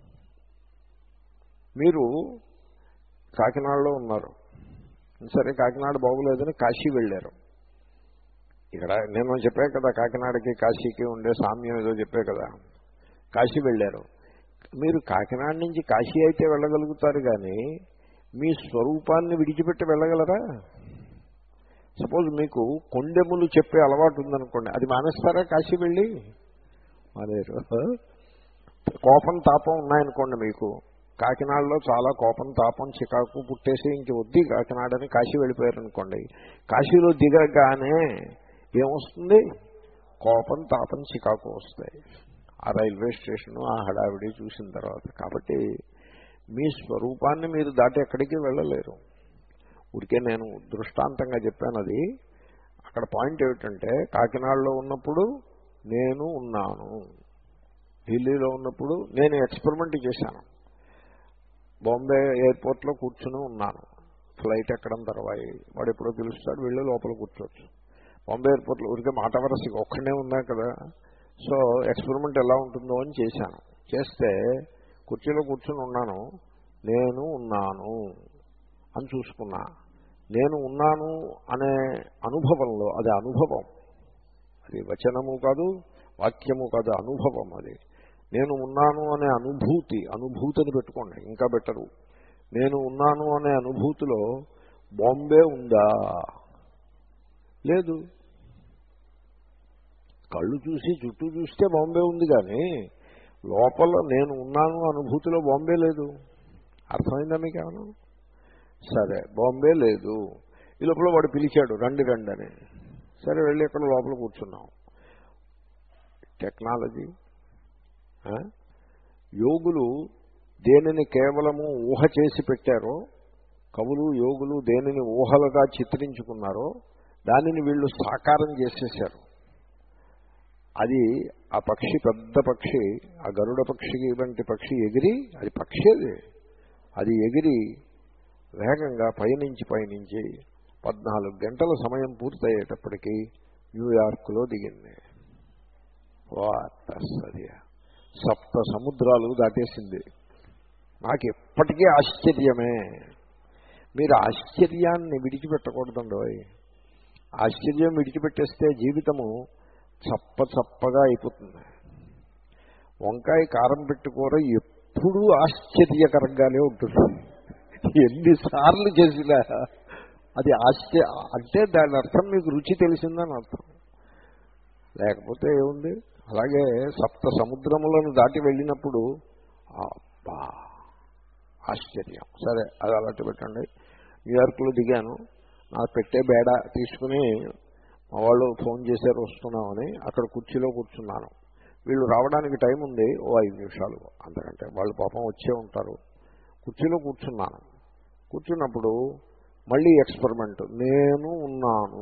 మీరు కాకినాడలో ఉన్నారు, సరే కాకినాడ బాగులేదని కాశీ వెళ్ళారు. ఇక్కడ నేను చెప్పే కదా కాకినాడకి కాశీకి ఉండే సామ్యం ఏదో చెప్పే కదా. కాశీ వెళ్ళారు. మీరు కాకినాడ నుంచి కాశీ అయితే వెళ్ళగలుగుతారు, కానీ మీ స్వరూపాన్ని విడిచిపెట్టి వెళ్ళగలరా? సపోజ్ మీకు కొండెములు చెప్పే అలవాటు ఉందనుకోండి, అది మానేస్తారా కాశీ వెళ్ళి? మానేరు. కోపం తాపం ఉన్నాయనుకోండి మీకు, కాకినాడలో చాలా కోపం తాపం చికాకు పుట్టేసి ఇంక వద్ది కాకినాడని కాశీ వెళ్ళిపోయారనుకోండి, కాశీలో దిగగానే ఏమొస్తుంది? కోపం తాపం చికాకు వస్తాయి ఆ రైల్వే స్టేషను, ఆ హడావిడి చూసిన తర్వాత. కాబట్టి మీ స్వరూపాన్ని మీరు దాటి ఎక్కడికి వెళ్ళలేరు. ఊరికే నేను దృష్టాంతంగా చెప్పాను. అది అక్కడ పాయింట్ ఏమిటంటే, కాకినాడలో ఉన్నప్పుడు నేను ఉన్నాను, ఢిల్లీలో ఉన్నప్పుడు నేను ఎక్స్పెరిమెంట్ చేశాను, బాంబే ఎయిర్పోర్ట్లో కూర్చుని ఉన్నాను. ఫ్లైట్ ఎక్కడం తర్వాత వాడు ఎప్పుడో పిలుస్తాడు, వెళ్ళి లోపల కూర్చోవచ్చు. బాంబే ఎయిర్పోర్ట్లో ఊరికే మాట వరసగా ఒక్కడే ఉన్నా కదా, సో ఎక్స్పెరిమెంట్ ఎలా ఉంటుందో అని చేశాను. చేస్తే కుర్చీలో కూర్చుని ఉన్నాను, నేను ఉన్నాను అని చూసుకున్నా. నేను ఉన్నాను అనే అనుభవంలో, అది అనుభవం, అది వచనము కాదు, వాక్యము కాదు, అనుభవం. అది నేను ఉన్నాను అనే అనుభూతి, అనుభూతిని పెట్టుకోండి ఇంకా బెటరు. నేను ఉన్నాను అనే అనుభూతిలో బాంబే ఉందా? లేదు. కళ్ళు చూసి చుట్టూ చూస్తే బాంబే ఉంది, కానీ లోపల నేను ఉన్నాను అనుభూతిలో బాంబే లేదు. అర్థమైందా మీకు ఏమన్నా? సరే, బాంబే లేదు. ఈ లోపల వాడు పిలిచాడు రండి రండి అని. సరే వెళ్ళి ఎక్కడ లోపల కూర్చున్నాం. టెక్నాలజీ. యోగులు దేనిని కేవలము ఊహ చేసి పెట్టారో, కవులు యోగులు దేనిని ఊహలుగా చిత్రించుకున్నారో దానిని వీళ్ళు సాకారం చేసేశారు. అది ఆ పక్షి, పెద్ద పక్షి, ఆ గరుడ పక్షి వంటి పక్షి ఎగిరి, అది పక్షి, అది అది ఎగిరి వేగంగా పైనుంచి పైనుంచి పద్నాలుగు గంటల సమయం పూర్తయ్యేటప్పటికీ న్యూయార్క్లో దిగింది. వాస్తది సప్త సముద్రాలు దాటేసింది. నాకు ఎప్పటికీ ఆశ్చర్యమే. మీరు ఆశ్చర్యాన్ని విడిచిపెట్టకూడదండి. ఆశ్చర్యం విడిచిపెట్టేస్తే జీవితము చప్ప చప్పగా అయిపోతుంది. వంకాయ కారం పెట్టుకోర ఎప్పుడూ ఆశ్చర్యకరంగానే ఉంటుంది. ఎన్నిసార్లు చేసినా అది ఆశ్చర్య అంటే దాని అర్థం మీకు రుచి తెలిసిందని అర్థం. లేకపోతే ఏముంది? అలాగే సప్త సముద్రములను దాటి వెళ్ళినప్పుడు అబ్బా ఆశ్చర్యం. సరే, అది అలాంటి పెట్టండి. న్యూయార్క్లో దిగాను. నాకు పెట్టే బేడ తీసుకుని మా వాళ్ళు ఫోన్ చేశారు వస్తున్నామని, అక్కడ కుర్చీలో కూర్చున్నాను. వీళ్ళు రావడానికి టైం ఉంది, ఓ ఐదు నిమిషాలు అంతకంటే. వాళ్ళు పాపం వచ్చే ఉంటారు. కుర్చీలో కూర్చున్నాను. కూర్చున్నప్పుడు మళ్ళీ ఎక్స్పెరిమెంట్. నేను ఉన్నాను.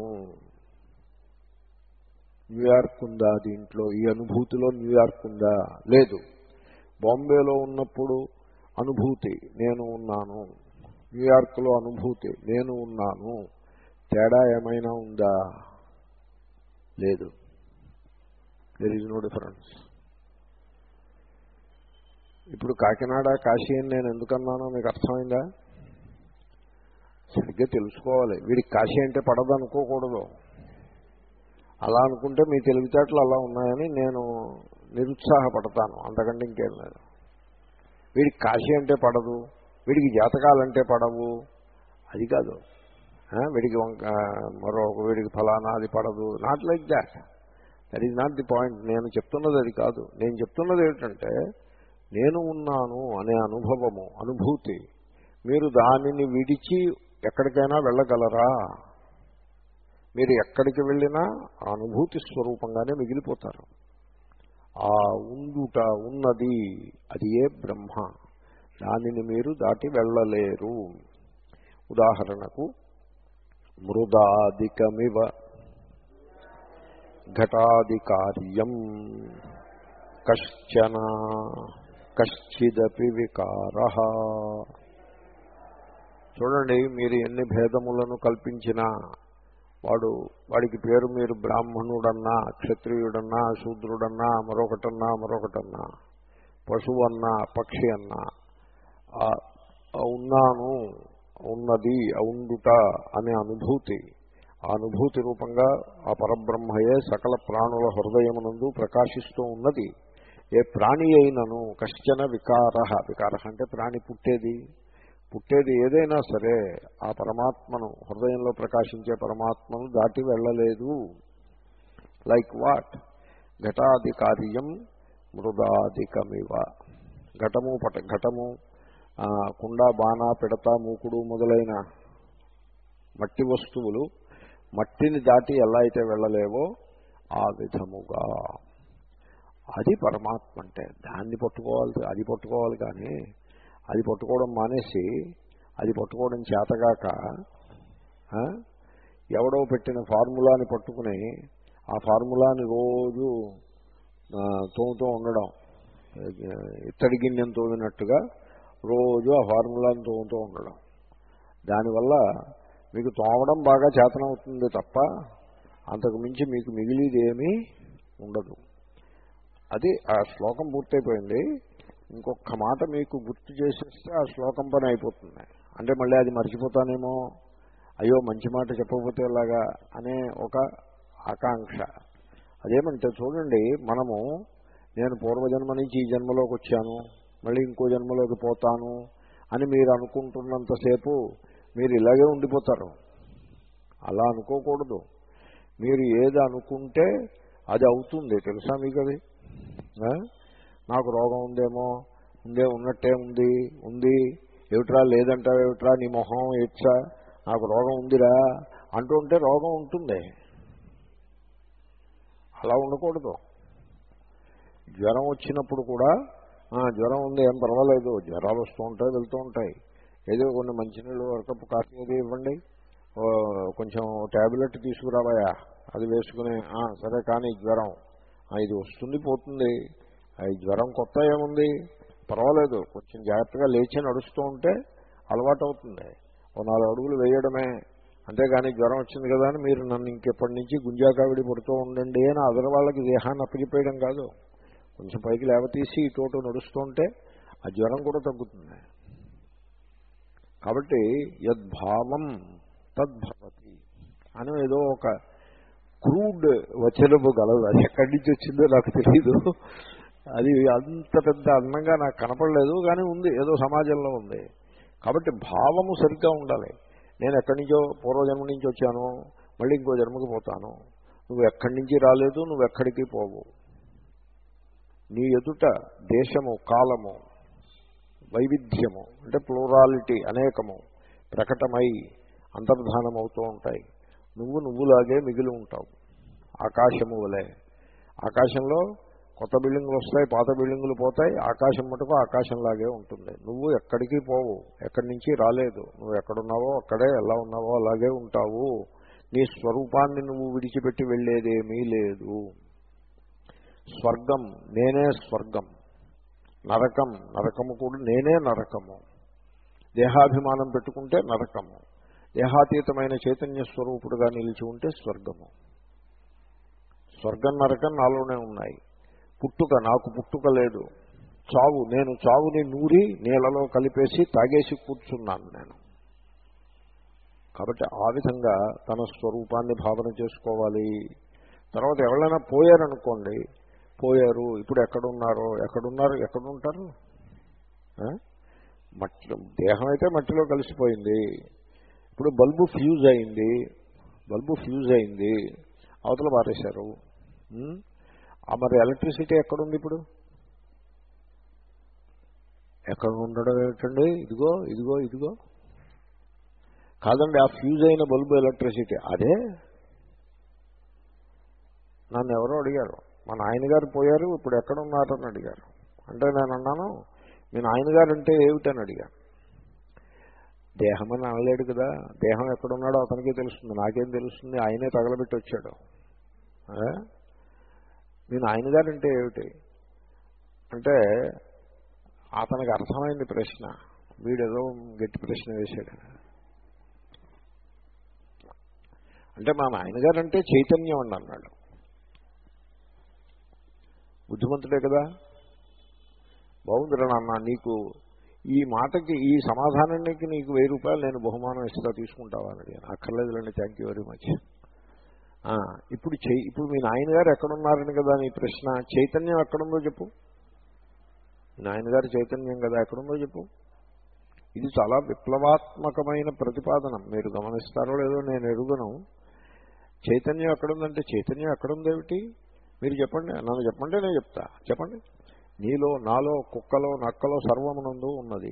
న్యూయార్క్ ఉందా దీంట్లో? ఈ అనుభూతిలో న్యూయార్క్ ఉందా? లేదు. బాంబేలో ఉన్నప్పుడు అనుభూతి నేను ఉన్నాను, న్యూయార్క్లో అనుభూతి నేను ఉన్నాను. తేడా ఏమైనా ఉందా? లేదు. There is no difference. ఇప్పుడు కాకినాడ కాశీ అని నేను ఎందుకన్నానో మీకు అర్థమైందా? సరిగ్గా తెలుసుకోవాలి. వీడికి కాశీ అంటే పడదు అనుకోకూడదు. అలా అనుకుంటే మీ తెలివితేటలు అలా ఉన్నాయని నేను నిరుత్సాహపడతాను, అంతకంటే ఇంకేం లేదు. వీడికి కాశీ అంటే పడదు, వీడికి జాతకాలంటే పడవు, అది కాదు. వీడికి వంక మరో వీడికి ఫలానా అది పడదు. Not like that. That is not the point. నేను చెప్తున్నది అది కాదు. నేను చెప్తున్నది ఏమిటంటే నేను ఉన్నాను అనే అనుభవము, అనుభూతి. మీరు దానిని విడిచి ఎక్కడికైనా వెళ్ళగలరా? మీరు ఎక్కడికి వెళ్ళినా ఆ అనుభూతి స్వరూపంగానే మిగిలిపోతారు. ఆ ఉండుట ఉన్నది అది ఏ బ్రహ్మ, దానిని మీరు దాటి వెళ్ళలేరు. ఉదాహరణకు మృదాదికమివ ఘటాదికార్యం కశ్చన కశ్చిదపి వికారః. చూడండి, మీరు ఎన్ని భేదములను కల్పించినా వాడు వాడికి పేరు మీరు బ్రాహ్మణుడన్నా, క్షత్రియుడన్నా, శూద్రుడన్నా, మరొకటన్నా మరొకటన్నా, పశువు అన్నా, పక్షి అన్నా, ఉన్నాను, ఉన్నది, ఉండుట అనే అనుభూతి, ఆ అనుభూతి రూపంగా ఆ పరబ్రహ్మయే సకల ప్రాణుల హృదయమునందు ప్రకాశిస్తూ ఉన్నది. ఏ ప్రాణి అయినను కశ్చన వికార, వికార అంటే ప్రాణి పుట్టేది, పుట్టేది ఏదైనా సరే ఆ పరమాత్మను, హృదయంలో ప్రకాశించే పరమాత్మను దాటి వెళ్ళలేదు. Like what? ఘటాది కార్యం మృదాదికమివ. ఘటము పట ఘటము కుండ, బాణ, పిడత, మూకుడు మొదలైన మట్టి వస్తువులు మట్టిని దాటి ఎలా అయితే వెళ్ళలేవో ఆ విధముగా అది పరమాత్మ అంటే. దాన్ని పట్టుకోవాలి, అది పట్టుకోవాలి. కానీ అది పట్టుకోవడం మానేసి అది పట్టుకోవడం చేతగాక ఎవడో పెట్టిన ఫార్ములాని పట్టుకుని ఆ ఫార్ములాని రోజు తోముతూ ఉండడం, ఇత్తడి గిన్నెం తోమినట్టుగా రోజు ఆ ఫార్ములాని తోముతూ ఉండడం. దానివల్ల మీకు తోమడం బాగా చేతనవుతుంది తప్ప అంతకు మించి మీకు మిగిలిది ఏమీ ఉండదు. అది ఆ శ్లోకం పూర్తయిపోయింది. ఇంకొక మాట మీకు గుర్తు చేసేస్తే ఆ శ్లోకం పని అయిపోతుంది. అంటే మళ్ళీ అది మర్చిపోతానేమో, అయ్యో మంచి మాట చెప్పకపోతే ఎలాగా అనే ఒక ఆకాంక్ష. అదేమంటే చూడండి, మనము నేను పూర్వజన్మ నుంచి ఈ జన్మలోకి వచ్చాను, మళ్ళీ ఇంకో జన్మలోకి పోతాను అని మీరు అనుకుంటున్నంతసేపు మీరు ఇలాగే ఉండిపోతారు. అలా అనుకోకూడదు. మీరు ఏది అనుకుంటే అది అవుతుంది. తెలుసా మీకు? అది నాకు రోగం ఉందేమో, ఉందే ఉన్నట్టే ఉంది, ఉంది ఏమిట్రా లేదంటావు, ఏమిట్రా నీ మొహం ఏడ్చా, నాకు రోగం ఉందిరా అంటూ ఉంటే రోగం ఉంటుంది. అలా ఉండకూడదు. జ్వరం వచ్చినప్పుడు కూడా జ్వరం ఉంది, ఏం పర్వాలేదు, జ్వరాలు వస్తూ ఉంటాయి, వెళ్తూ ఉంటాయి, ఏదో కొన్ని మంచినీళ్ళు, వరకప్పు కాఫీ ఏది ఇవ్వండి, కొంచెం ట్యాబ్లెట్ తీసుకురావాయా, అది వేసుకుని సరే కానీ జ్వరం ఇది వస్తుంది పోతుంది, ఈ జ్వరం కొత్త ఏముంది, పర్వాలేదు, కొంచెం జాగ్రత్తగా లేచి నడుస్తూ ఉంటే అలవాటు అవుతుంది. ఓ నాలుగు అడుగులు వేయడమే, అంతేగాని జ్వరం వచ్చింది కదా అని మీరు నన్ను ఇంకెప్పటి నుంచి గుంజాకావిడి పడుతూ ఉండండి అని అదర్ వాళ్ళకి దేహాన్ని అప్పగిపోయడం కాదు. కొంచెం పైకి లేవతీసి ఇటు నడుస్తూ ఉంటే ఆ జ్వరం కూడా తగ్గుతుంది. కాబట్టి యద్భావం తద్భవతి అని ఏదో ఒక క్రూడ్ వచనము గలదు. అది ఎక్కడి నుంచి వచ్చిందో నాకు తెలియదు. అది అంత పెద్ద అందంగా నాకు కనపడలేదు, కానీ ఉంది, ఏదో సమాజంలో ఉంది. కాబట్టి భావము సరిగ్గా ఉండాలి. నేను ఎక్కడి నుంచో పూర్వజన్మ నుంచి వచ్చాను, మళ్ళీ ఇంకో జన్మకి పోతాను. నువ్వు ఎక్కడి నుంచి రాలేదు, నువ్వు ఎక్కడికి పోవు. నీ ఎదుట దేశము, కాలము, వైవిధ్యము అంటే ప్లూరాలిటీ, అనేకము ప్రకటమై అంతర్ధానమవుతూ ఉంటాయి. నువ్వు నువ్వులాగే మిగిలి ఉంటావు. ఆకాశము వలె. ఆకాశంలో కొత్త బిల్డింగులు వస్తాయి, పాత బిల్డింగులు పోతాయి, ఆకాశం మటుకు ఆకాశంలాగే ఉంటుంది. నువ్వు ఎక్కడికి పోవు, ఎక్కడి నుంచి రాలేదు. నువ్వు ఎక్కడున్నావో అక్కడే, ఎలా ఉన్నావో అలాగే ఉంటావు. నీ స్వరూపాన్ని నువ్వు విడిచిపెట్టి వెళ్ళేదేమీ లేదు. స్వర్గం నేనే స్వర్గం, నరకం నరకము కూడా నేనే నరకము. దేహాభిమానం పెట్టుకుంటే నరకము, దేహాతీతమైన చైతన్య స్వరూపుడుగా నిలిచి ఉంటే స్వర్గము. స్వర్గం నరకం నాలోనే ఉన్నాయి. పుట్టుక, నాకు పుట్టుక లేదు. చావు, నేను చావుని నూరి నీళ్ళలో కలిపేసి తాగేసి కూర్చున్నాను నేను. కాబట్టి ఆ విధంగా తన స్వరూపాన్ని భావన చేసుకోవాలి. తర్వాత ఎవరైనా పోయారనుకోండి, పోయారు, ఇప్పుడు ఎక్కడున్నారో, ఎక్కడున్నారు, ఎక్కడుంటారు? మట్టిలో, దేహం అయితే మట్టిలో కలిసిపోయింది. ఇప్పుడు బల్బు ఫ్యూజ్ అయింది, బల్బు ఫ్యూజ్ అయింది, అవతల పారేశారు. మరి ఎలక్ట్రిసిటీ ఎక్కడుంది? ఇప్పుడు ఎక్కడ ఉండడం ఏమిటండి? ఇదిగో ఇదిగో ఇదిగో కాదండి, ఆ ఫ్యూజ్ అయిన బల్బు ఎలక్ట్రిసిటీ అదే. నన్ను ఎవరో అడిగారు, మా నాయనగారు పోయారు, ఇప్పుడు ఎక్కడ ఉన్నారని అడిగారు. అంటే నేను అన్నాను, మీ నాయనగారు అంటే ఏమిటని అడిగాను. దేహం అని అనలేడు కదా, దేహం ఎక్కడున్నాడో అతనికే తెలుస్తుంది, నాకేం తెలుస్తుంది, ఆయనే తగలబెట్టి వచ్చాడు. మీ నాయనగారు అంటే ఏమిటి అంటే అతనికి అర్థమైంది ప్రశ్న. వీడేదో గట్టి ప్రశ్న వేశాడు. అంటే మా నాయనగారు అంటే చైతన్యం అండి అన్నాడు. బుద్ధిమంతుడే కదా. బాగుందిరా నాన్న, నీకు ఈ మాటకి ఈ సమాధానానికి నీకు వెయ్యి రూపాయలు నేను బహుమానం ఇస్తా, తీసుకుంటావా అని అడిగాను. అక్కర్లేదులేండి, థ్యాంక్ యూ వెరీ మచ్. ఇప్పుడు చై ఇప్పుడు మీ నాయనగారు ఎక్కడున్నారని కదా నీ ప్రశ్న. చైతన్యం ఎక్కడుందో చెప్పు. మీ నాయనగారు చైతన్యం కదా, ఎక్కడుందో చెప్పు. ఇది చాలా విప్లవాత్మకమైన ప్రతిపాదన. మీరు గమనిస్తారో లేదో నేను ఎరుగను. చైతన్యం ఎక్కడుందంటే చైతన్యం ఎక్కడుందేమిటి మీరు చెప్పండి, నన్ను చెప్పండి, నేను చెప్తా. చెప్పండి. నీలో, నాలో, కుక్కలో, నక్కలో సర్వమునందు ఉన్నది.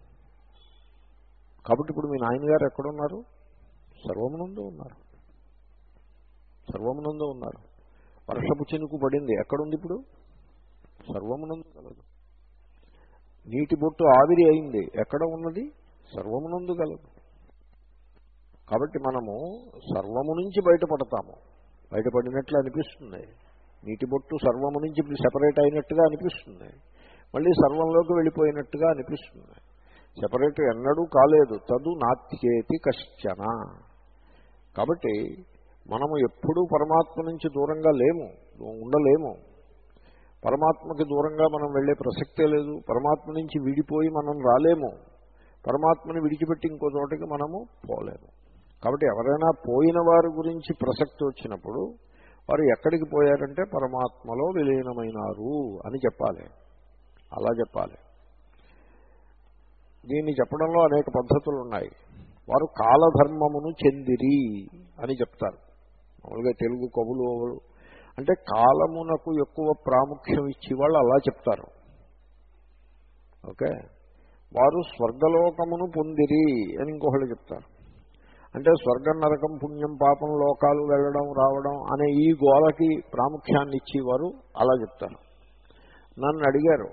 కాబట్టి ఇప్పుడు మీ నాయనగారు ఎక్కడున్నారు? సర్వమునందు ఉన్నారు. సర్వమునందు ఉన్నారు. వర్షపు చినుకు పడింది, ఎక్కడుంది ఇప్పుడు? సర్వమునందు కలదు. నీటి బొట్టు ఆవిరి అయింది, ఎక్కడ ఉన్నది? సర్వమునందు కలదు. కాబట్టి మనము సర్వము నుంచి బయటపడతాము, బయటపడినట్లు అనిపిస్తుంది. నీటి బొట్టు సర్వము నుంచి సెపరేట్ అయినట్టుగా అనిపిస్తుంది, మళ్ళీ సర్వంలోకి వెళ్ళిపోయినట్టుగా అనిపిస్తుంది. సెపరేట్ ఎన్నడూ కాలేదు. తదు నాత్యేతి కశ్చన. కాబట్టి మనము ఎప్పుడూ పరమాత్మ నుంచి దూరంగా లేము, ఉండలేము. పరమాత్మకి దూరంగా మనం వెళ్ళే ప్రసక్తే లేదు. పరమాత్మ నుంచి విడిపోయి మనం రాలేము. పరమాత్మని విడిచిపెట్టి ఇంకో చోటకి మనము పోలేము. కాబట్టి ఎవరైనా పోయిన వారి గురించి ప్రసక్తి వచ్చినప్పుడు వారు ఎక్కడికి పోయారంటే పరమాత్మలో విలీనమైనారు అని చెప్పాలి. అలా చెప్పాలి. దీన్ని చెప్పడంలో అనేక పద్ధతులు ఉన్నాయి. వారు కాలధర్మమును చెందిరి అని చెప్తారు. మామూలుగా తెలుగు కవులు అంటే కాలమునకు ఎక్కువ ప్రాముఖ్యం ఇచ్చి వాళ్ళు అలా చెప్తారు. ఓకే. వారు స్వర్గలోకమును పొందిరి అని ఇంకొకళ్ళు చెప్తారు. అంటే స్వర్గం, నరకం, పుణ్యం, పాపం, లోకాలు వెళ్ళడం రావడం అనే ఈ గోలకి ప్రాముఖ్యాన్ని ఇచ్చేవారు అలా చెప్తారు. నన్ను అడిగారు,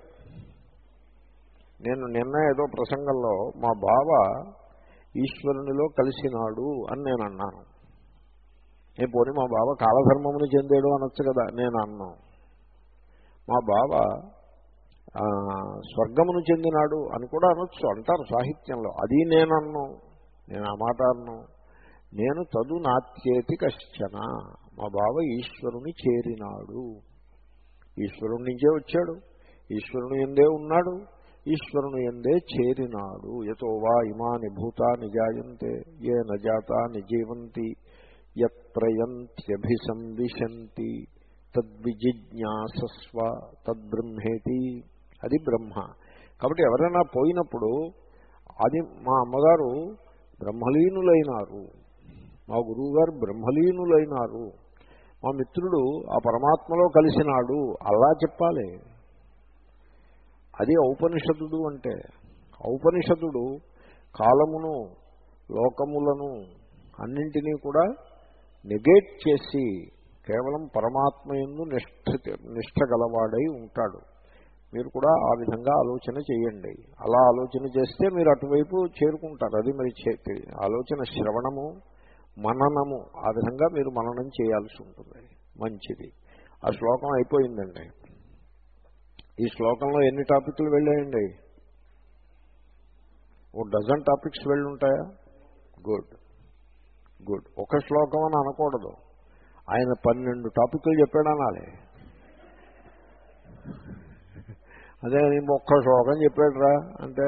నేను నిన్న ఏదో ప్రసంగంలో మా బావ ఈశ్వరునిలో కలిసినాడు అని నేను అన్నాను. నేను పోనీ మా బావ కాలధర్మమును చెందాడు అనొచ్చు కదా. నేను అన్నాను మా బావ స్వర్గమును చెందినాడు అని కూడా అనొచ్చు, అంటారు సాహిత్యంలో. అది నేను అన్నాను. నేను ఆ మాట అన్నాను. నేను తదు నాత్యేతి కశ్చన. మా బావ ఈశ్వరుని చేరినాడు, ఈశ్వరుని నుంచే వచ్చాడు, ఈశ్వరుని ఎందే ఉన్నాడు, ఈశ్వరుని ఎందే చేరినాడు. యతో వా ఇమాని భూతాని జాయంతే ఏ నజాతా నిజీవంతి యత్రయంత్యభిసంవిశంతి తద్విజిజ్ఞాసస్వ తద్బ్రహ్మేతి. అది బ్రహ్మ. కాబట్టి ఎవరైనా పోయినప్పుడు అది మా అమ్మగారు బ్రహ్మలీనులైనారు, మా గురువుగారు బ్రహ్మలీనులైనారు, మా మిత్రుడు ఆ పరమాత్మలో కలిసినాడు అలా చెప్పాలి. అది ఔపనిషదుడు అంటే. ఔపనిషదుడు కాలమును, లోకములను అన్నింటినీ కూడా నెగేట్ చేసి కేవలం పరమాత్మయందు నిష్ఠ నిష్ఠ గలవాడై ఉంటాడు. మీరు కూడా ఆ విధంగా ఆలోచన చేయండి. అలా ఆలోచన చేస్తే మీరు అటువైపు చేరుకుంటారు. అది మరి ఆలోచన శ్రవణము, మననము, ఆ విధంగా మీరు మననం చేయాల్సి ఉంటుంది. మంచిది. ఆ శ్లోకం అయిపోయిందండి. ఈ శ్లోకంలో ఎన్ని టాపిక్లు వెళ్ళాయండి? ఓ డజన్ టాపిక్స్ వెళ్ళి ఉంటాయా? Good good. ఒక శ్లోకం అని అనకూడదు, ఆయన పన్నెండు టాపిక్లు చెప్పాడు అనాలి. అదే ఒక్క శ్లోకం చెప్పాడురా అంటే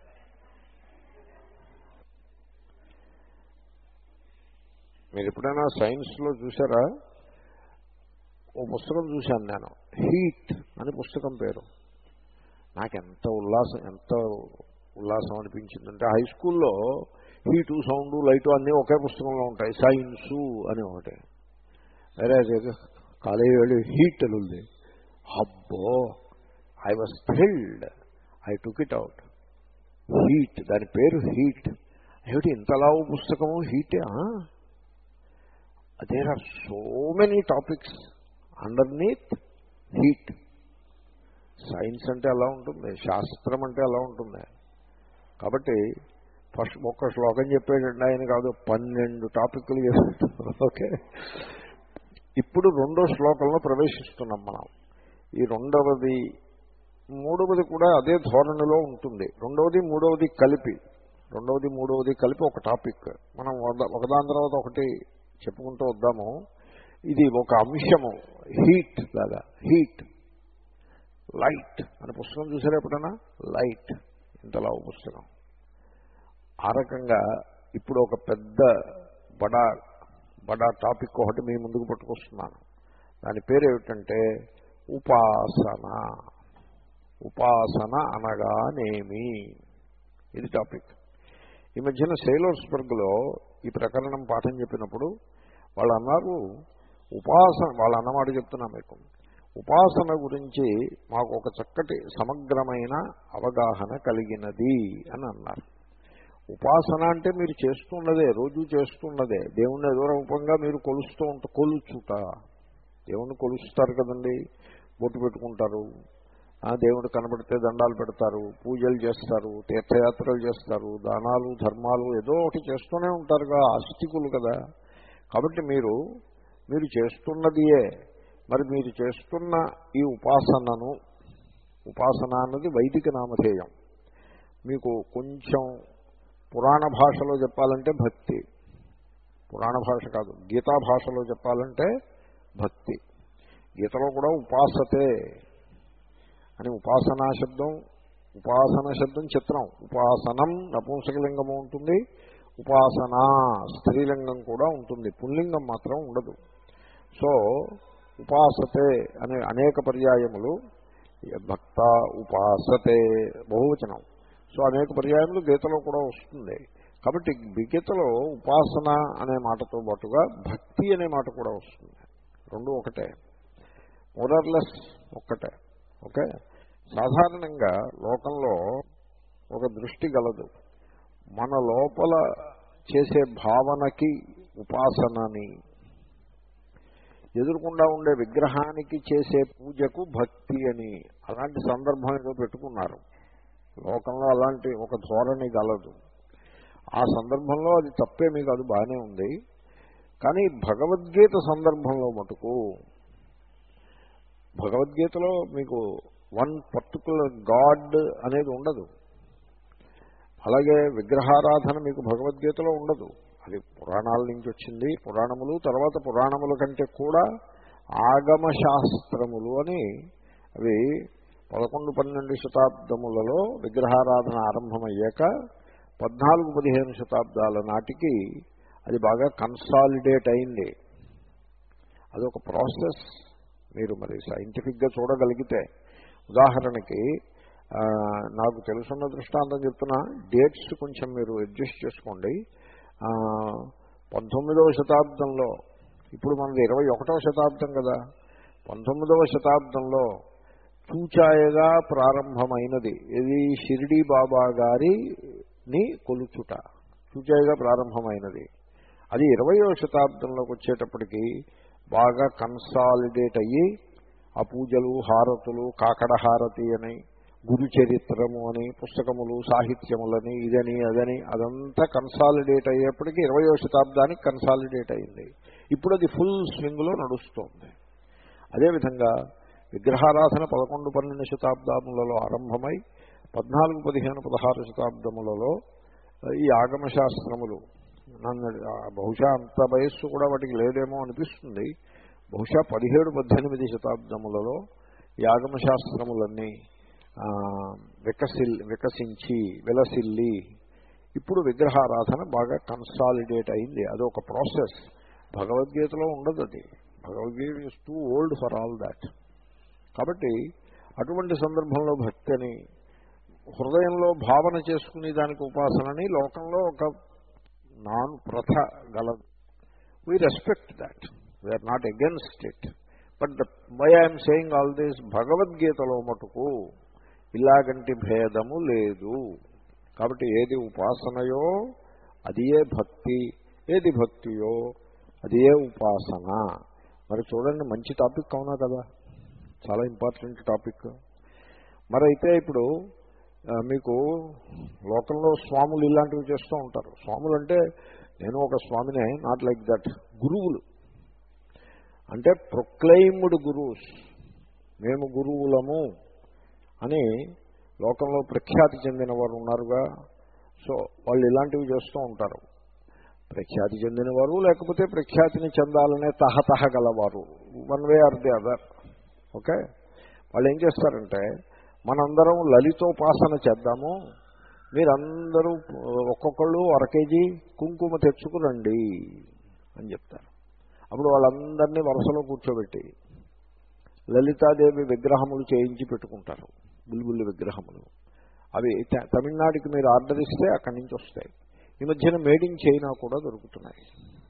మీరు ఎప్పుడైనా సైన్స్లో చూసారా? ఓ పుస్తకం చూశాను నేను, హీట్ అని పుస్తకం పేరు. నాకు ఎంత ఉల్లాసం ఎంత ఉల్లాసం అనిపించిందంటే హై స్కూల్లో హీటు సౌండ్ లైటు అన్నీ ఒకే పుస్తకంలో ఉంటాయి. సైన్సు అని ఒకటి. వేరే కాలేజీ వెళ్ళి హీట్ అని ఉంది. అబ్బో, I was thrilled, I took it out. Heat, దాని పేరు హీట్. ఏమిటి ఇంతలావు పుస్తకము హీటే? There are so many topics underneath heat. Science అంటే అలా ఉంటుంది, శాస్త్రం అంటే అలా ఉంటుంది. కాబట్టి ఫస్ట్ ఒక్క శ్లోకం చెప్పేటండి ఆయన కాదు, పన్నెండు టాపిక్లు చెప్పాడు. ఓకే, ఇప్పుడు రెండో శ్లోకంలో ప్రవేశిస్తున్నాం మనం. ఈ రెండవది మూడవది కూడా అదే ధోరణిలో ఉంటుంది. రెండవది మూడవది కలిపి రెండవది మూడవది కలిపి ఒక టాపిక్ మనం ఒకదాని తర్వాత ఒకటి చెప్పుకుంటూ వద్దాము. ఇది ఒక అంశము, హీట్ లాగా. హీట్, లైట్ అనే పుస్తకం చూసారా ఎప్పుడైనా? లైట్, ఇంతలా పుస్తకం. ఆ రకంగా ఇప్పుడు ఒక పెద్ద బడా బడా టాపిక్ ఒకటి మీ ముందుకు పట్టుకొస్తున్నాను. దాని పేరు ఏమిటంటే ఉపాసన. ఉపాసన అనగానేమి, ఇది టాపిక్. ఈ మధ్యన సెయిలర్స్బర్గ్లో ఈ ప్రకరణం పాఠం చెప్పినప్పుడు వాళ్ళు అన్నారు, ఉపాసన, వాళ్ళు అన్నమాట చెప్తున్నా మీకు, ఉపాసన గురించి మాకు ఒక చక్కటి సమగ్రమైన అవగాహన కలిగినది అని అన్నారు. ఉపాసన అంటే మీరు చేస్తున్నదే, రోజు చేస్తున్నదే. దేవుణ్ణి ఏదో రూపంగా మీరు కొలుస్తూ ఉంట కొలుచుట. దేవుణ్ణి కొలుస్తారు కదండి, బొట్టు పెట్టుకుంటారు, దేవుడు కనబడితే దండాలు పెడతారు, పూజలు చేస్తారు, తీర్థయాత్రలు చేస్తారు, దానాలు ధర్మాలు ఏదో ఒకటి చేస్తూనే ఉంటారుగా, ఆస్తికులు కదా. కాబట్టి మీరు మీరు చేస్తున్నదియే. మరి మీరు చేస్తున్న ఈ ఉపాసనను, ఉపాసన అన్నది వైదిక నామధేయం. మీకు కొంచెం పురాణ భాషలో చెప్పాలంటే భక్తి, పురాణ భాష కాదు గీతా భాషలో చెప్పాలంటే భక్తి. గీతలో కూడా ఉపాసతే అని ఉపాసనా శబ్దం, ఉపాసన శబ్దం చిత్రం. ఉపాసనం నపుంసకలింగము ఉంటుంది, ఉపాసనా స్త్రీలింగం కూడా ఉంటుంది, పుల్లింగం మాత్రం ఉండదు. సో ఉపాసతే అనే అనేక పర్యాయములు, భక్త ఉపాసతే బహువచనం. సో అనేక పర్యాయములు గీతలో కూడా వస్తుంది. కాబట్టి గీతలో ఉపాసన అనే మాటతో పాటుగా భక్తి అనే మాట కూడా వస్తుంది. రెండు ఒకటే, మోరర్లెస్ ఒక్కటే. ఓకే, సాధారణంగా లోకంలో ఒక దృష్టి గలదు. మన లోపల చేసే భావనకి ఉపాసనని, ఎదురుకుండా ఉండే విగ్రహానికి చేసే పూజకు భక్తి అని, అలాంటి సందర్భం ఏదో పెట్టుకున్నారు లోకంలో. అలాంటి ఒక ధోరణి గలదు. ఆ సందర్భంలో అది తప్పేమీ కాదు, బాగానే ఉంది. కానీ భగవద్గీత సందర్భంలో మటుకు, భగవద్గీతలో మీకు వన్ పర్టికులర్ గాడ్ అనేది ఉండదు. అలాగే విగ్రహారాధన మీకు భగవద్గీతలో ఉండదు. అది పురాణాల నుంచి వచ్చింది. పురాణములు, తర్వాత పురాణముల కంటే కూడా ఆగమ శాస్త్రములు అని, అవి పదకొండు పన్నెండు శతాబ్దములలో విగ్రహారాధన ఆరంభమయ్యాక పద్నాలుగు పదిహేను శతాబ్దాల నాటికి అది బాగా కన్సాలిడేట్ అయింది. అదొక ప్రాసెస్. మీరు మరి సైంటిఫిక్గా చూడగలిగితే, ఉదాహరణకి నాకు తెలుసున్న దృష్టాంతం చెప్తున్నా, డేట్స్ కొంచెం మీరు అడ్జస్ట్ చేసుకోండి. పంతొమ్మిదవ శతాబ్దంలో, ఇప్పుడు మనది ఇరవై ఒకటవ శతాబ్దం కదా, పంతొమ్మిదవ శతాబ్దంలో చూచాయగా ప్రారంభమైనది ఇది షిరిడీ బాబా గారిని కొలుచుట, చూచాయగా ప్రారంభమైనది. అది ఇరవయో శతాబ్దంలోకి వచ్చేటప్పటికి బాగా కన్సాలిడేట్ అయ్యి, ఆ పూజలు, హారతులు, కాకడ హారతి అని, గురు చరిత్రము అని, పుస్తకములు, సాహిత్యములని, ఇదని అదని అదంతా కన్సాలిడేట్ అయ్యేప్పటికీ ఇరవయో శతాబ్దానికి కన్సాలిడేట్ అయింది. ఇప్పుడు అది ఫుల్ స్వింగ్లో నడుస్తోంది. అదేవిధంగా విగ్రహారాధన పదకొండు పన్నెండు శతాబ్దములలో ఆరంభమై పద్నాలుగు పదిహేను పదహారు శతాబ్దములలో ఈ ఆగమశాస్త్రములు, నన్ను బహుశా అంత వయస్సు కూడా వాటికి లేదేమో అనిపిస్తుంది, బహుశా పదిహేడు పద్దెనిమిది శతాబ్దములలో ఈ ఆగమశాస్త్రములన్నీ వికసిల్ వికసించి విలసిల్లి ఇప్పుడు విగ్రహారాధన బాగా కన్సాలిడేట్ అయింది. అదొక ప్రాసెస్. భగవద్గీతలో ఉండదు అది. Bhagavad Gita is too old for all that. కాబట్టి అటువంటి సందర్భంలో భక్తిని, హృదయంలో భావన చేసుకునే దానికి ఉపాసనని లోకంలో ఒక నాన్ ప్రథ గలదు. We respect that, we are not against it. But the why I'm saying all this, భగవద్గీతలో మటుకు ఇలాగంటి భేదము లేదు. కాబట్టి ఏది ఉపాసనయో అది ఏ భక్తి, ఏది భక్తియో అది ఏ ఉపాసన. మరి చూడండి, మంచి టాపిక్ అవునా కదా, చాలా ఇంపార్టెంట్ టాపిక్. మరి అయితే ఇప్పుడు మీకు లోకంలో స్వాములు ఇలాంటివి చేస్తూ ఉంటారు. స్వాములు అంటే నేను ఒక స్వామినే, నాట్ లైక్ దట్. గురువులు అంటే ప్రొక్లెయిమ్డ్ గురువుస్, మేము గురువులము అని లోకంలో ప్రఖ్యాతి చెందిన వారు ఉన్నారుగా. సో వాళ్ళు ఇలాంటివి చేస్తూ ఉంటారు. ప్రఖ్యాతి చెందినవారు లేకపోతే ప్రఖ్యాతిని చెందాలనే తహతహ గలవారు, one way or the other. Okay, వాళ్ళు ఏం చేస్తారంటే, మనందరం లలితోపాసన చేద్దాము, మీరందరూ ఒక్కొక్కళ్ళు అర కేజీ కుంకుమ తెచ్చుకురండి అని చెప్తారు. అప్పుడు వాళ్ళందరినీ వరుసలో కూర్చోబెట్టి లలితాదేవి విగ్రహములు చేయించి పెట్టుకుంటారు, బుల్బుల్లి విగ్రహములు. అవి తమిళనాడుకి మీరు ఆర్డర్ ఇస్తే అక్కడి నుంచి వస్తాయి. ఈ మధ్యన మేడ్ ఇన్ చైనా కూడా దొరుకుతున్నాయి.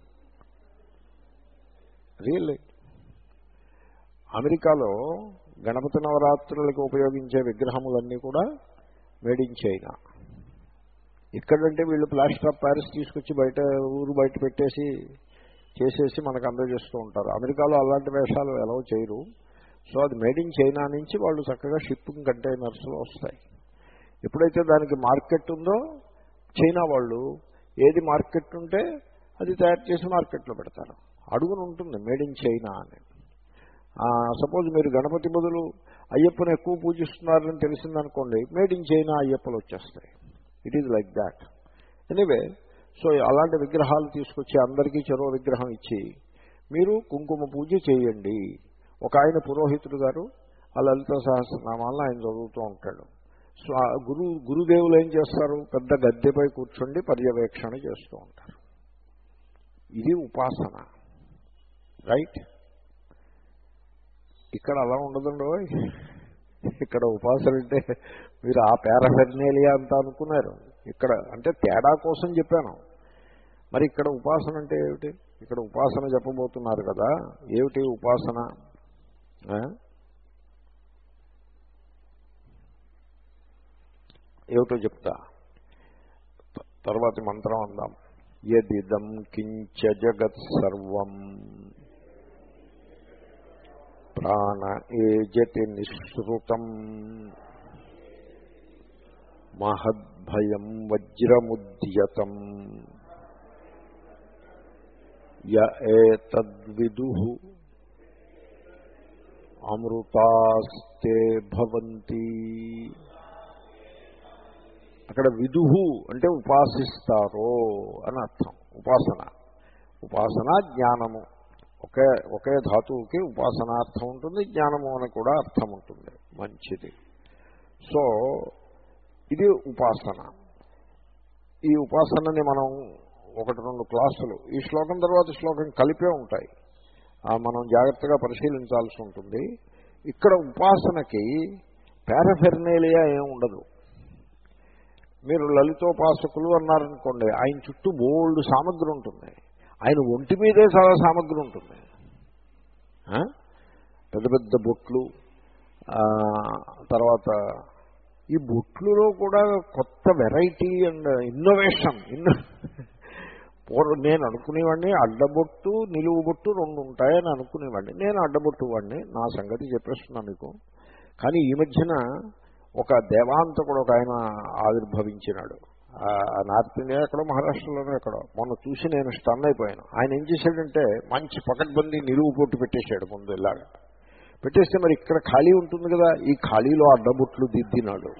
రియల్లీ అమెరికాలో గణపతి నవరాత్రులకు ఉపయోగించే విగ్రహములన్నీ కూడా మేడ్ ఇన్ చైనా. ఇక్కడంటే వీళ్ళు ప్లాస్టర్ ఆఫ్ ప్యారిస్ తీసుకొచ్చి బయట ఊరు బయట పెట్టేసి చేసేసి మనకు అందజేస్తూ ఉంటారు. అమెరికాలో అలాంటి వేషాలు ఎలా చేయరు. సో అది మేడ్ ఇన్ చైనా నుంచి వాళ్ళు చక్కగా షిప్పింగ్ కంటైనర్స్లో వస్తాయి. ఎప్పుడైతే దానికి మార్కెట్ ఉందో చైనా వాళ్ళు ఏది మార్కెట్ ఉంటే అది తయారు చేసి మార్కెట్లో పెడతారు. అడుగును ఉంటుంది మేడ్ ఇన్ చైనా అని. సపోజ్ మీరు గణపతి బదులు అయ్యప్పను ఎక్కువ పూజిస్తున్నారని తెలిసిందనుకోండి, మేడ్ ఇన్ చైనా అయ్యప్పలు వచ్చేస్తాయి. It is like that. Anyway, so అలాంటి విగ్రహాలు తీసుకొచ్చి అందరికీ చెరో విగ్రహం ఇచ్చి మీరు కుంకుమ పూజ చేయండి. ఒక ఆయన పురోహితుడు గారు ఆ లలిత సహస్రనామాలను ఆయన చదువుతూ ఉంటాడు. సో ఆ గురు గురుదేవులు ఏం చేస్తారు, పెద్ద గద్దెపై కూర్చోండి పర్యవేక్షణ చేస్తూ ఉంటారు. ఇది ఉపాసన, రైట్? ఇక్కడ అలా ఉండదండి. ఇక్కడ ఉపాసన అంటే మీరు ఆ పారాఫెర్నేలియా అంతా అనుకున్నారు. ఇక్కడ అంటే తేడా కోసం చెప్పాను. మరి ఇక్కడ ఉపాసన అంటే ఏమిటి? ఇక్కడ ఉపాసన చెప్పబోతున్నారు కదా, ఏమిటి ఉపాసన? ఏమిటో చెప్తా, తర్వాతి మంత్రం అందాం. యదిదం కించ జగత్ సర్వం ప్రాణ ఏజతి నిశ్రుతం మహద్భయం వజ్రముద్యతం య ఏతద్విదుః అమృతాస్తే భవంతి. అక్కడ విదుహు అంటే ఉపాసిస్తారో అని అర్థం. ఉపాసన ఉపాసన జ్ఞానము ఒకే ఒకే ధాతువుకి ఉపాసనార్థం ఉంటుంది, జ్ఞానము అని కూడా అర్థం ఉంటుంది. మంచిది. సో ఇది ఉపాసన. ఈ ఉపాసనని మనం ఒకటి రెండు క్లాసులు ఈ శ్లోకం తర్వాత శ్లోకం కలిపే ఉంటాయి, మనం జాగ్రత్తగా పరిశీలించాల్సి ఉంటుంది. ఇక్కడ ఉపాసనకి పారాఫెర్నేలియా ఏం ఉండదు. మీరు లలితోపాసకులు అన్నారనుకోండి, ఆయన చుట్టూ బోల్డ్ సామగ్రి ఉంటుంది, ఆయన ఒంటి మీదే చాలా సామగ్రి ఉంటుంది. పెద్ద పెద్ద బొట్లు, తర్వాత ఈ బొట్లులో కూడా కొత్త వెరైటీ అండ్ ఇన్నోవేషన్. ఇన్నో పూర్వం నేను అనుకునేవాడిని అడ్డబొట్టు నిలువు బొట్టు రెండు ఉంటాయని అనుకునేవాడిని. నేను అడ్డబొట్టు వాడిని, నా సంగతి చెప్పేస్తున్నా మీకు. కానీ ఈ మధ్యన ఒక దేవాంతకుడు ఒక ఆయన ఆవిర్భవించినాడు. నార్త్ ఇండియా ఎక్కడో మహారాష్ట్రలోనే ఎక్కడో. మొన్న చూసి నేను స్టన్ అయిపోయాను. ఆయన ఏం చేశాడంటే మంచి పకడ్బందీ నిలువు పొట్టు పెట్టేశాడు ముందు. ఇలాగా పెట్టేస్తే మరి ఇక్కడ ఖాళీ ఉంటుంది కదా, ఈ ఖాళీలో అడ్డబొట్లు దిద్దినాడు.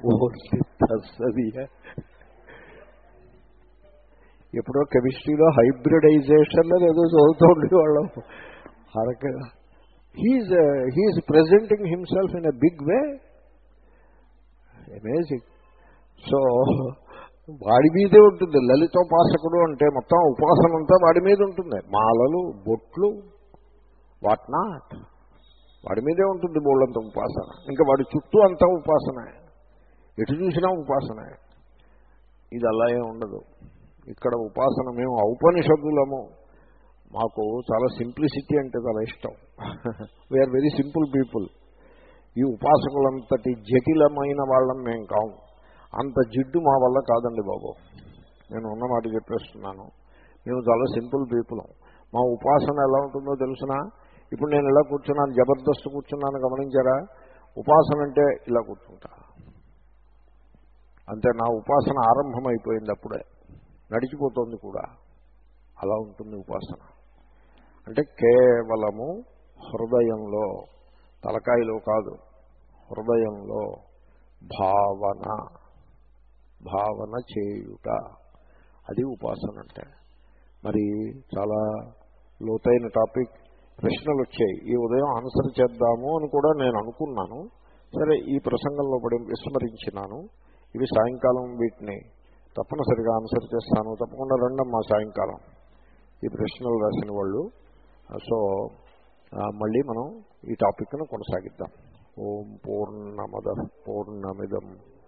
ఎప్పుడో కెమిస్ట్రీలో హైబ్రిడైజేషన్ ఏదో చదువుతూ ఉండేవాళ్ళం. హరక he's he's presenting himself in a big way. Amazing. So వాడి మీదే ఉంటుంది లలితోపాసకుడు అంటే. మొత్తం ఉపాసన అంతా వాడి మీద ఉంటుంది. మాలలు, బొట్లు, వాట్ నాట్, వాడి మీదే ఉంటుంది బోళ్ళంత ఉపాసన. ఇంకా వాడి చుట్టూ అంతా ఉపాసన, ఎటు చూసినా ఉపాసన. ఇది అలా ఏం ఉండదు. ఇక్కడ ఉపాసన మేము ఔపనిషద్దులము, మాకు చాలా సింప్లిసిటీ అంటే చాలా ఇష్టం. We are very simple people. ఈ ఉపాసకులంతటి జటిలమైన వాళ్ళం మేము కావు. అంత జిడ్డు మా వల్ల కాదండి బాబు, నేను ఉన్న మాట చెప్పేస్తున్నాను. మేము చాలా సింపుల్ పీపుల్. మా ఉపాసన ఎలా ఉంటుందో తెలుసునా? ఇప్పుడు నేను ఇలా కూర్చున్నాను, జబర్దస్త్ కూర్చున్నాను, గమనించారా? ఉపాసన అంటే ఇలా కూర్చుంటా అంతే. నా ఉపాసన ఆరంభమైపోయింది, అప్పుడే నడిచిపోతుంది కూడా. అలా ఉంటుంది ఉపాసన అంటే. కేవలము హృదయంలో, తలకాయలో కాదు, హృదయంలో భావన భావన చేయుట, అది ఉపాసన అంటే. మరి చాలా లోతైన టాపిక్. ప్రశ్నలు వచ్చాయి, ఈ ఉదయం ఆన్సర్ చేద్దాము అని కూడా నేను అనుకున్నాను. సరే, ఈ ప్రసంగంలో పడి విస్మరించినాను. ఇవి సాయంకాలం వీటిని తప్పనిసరిగా ఆన్సర్ చేస్తాను. తప్పకుండా రండమ్మా సాయంకాలం ఈ ప్రశ్నలు రాసిన వాళ్ళు. సో మళ్ళీ మనం ఈ టాపిక్ను కొనసాగిద్దాం. ఓం పూర్ణమద పూర్ణమిదం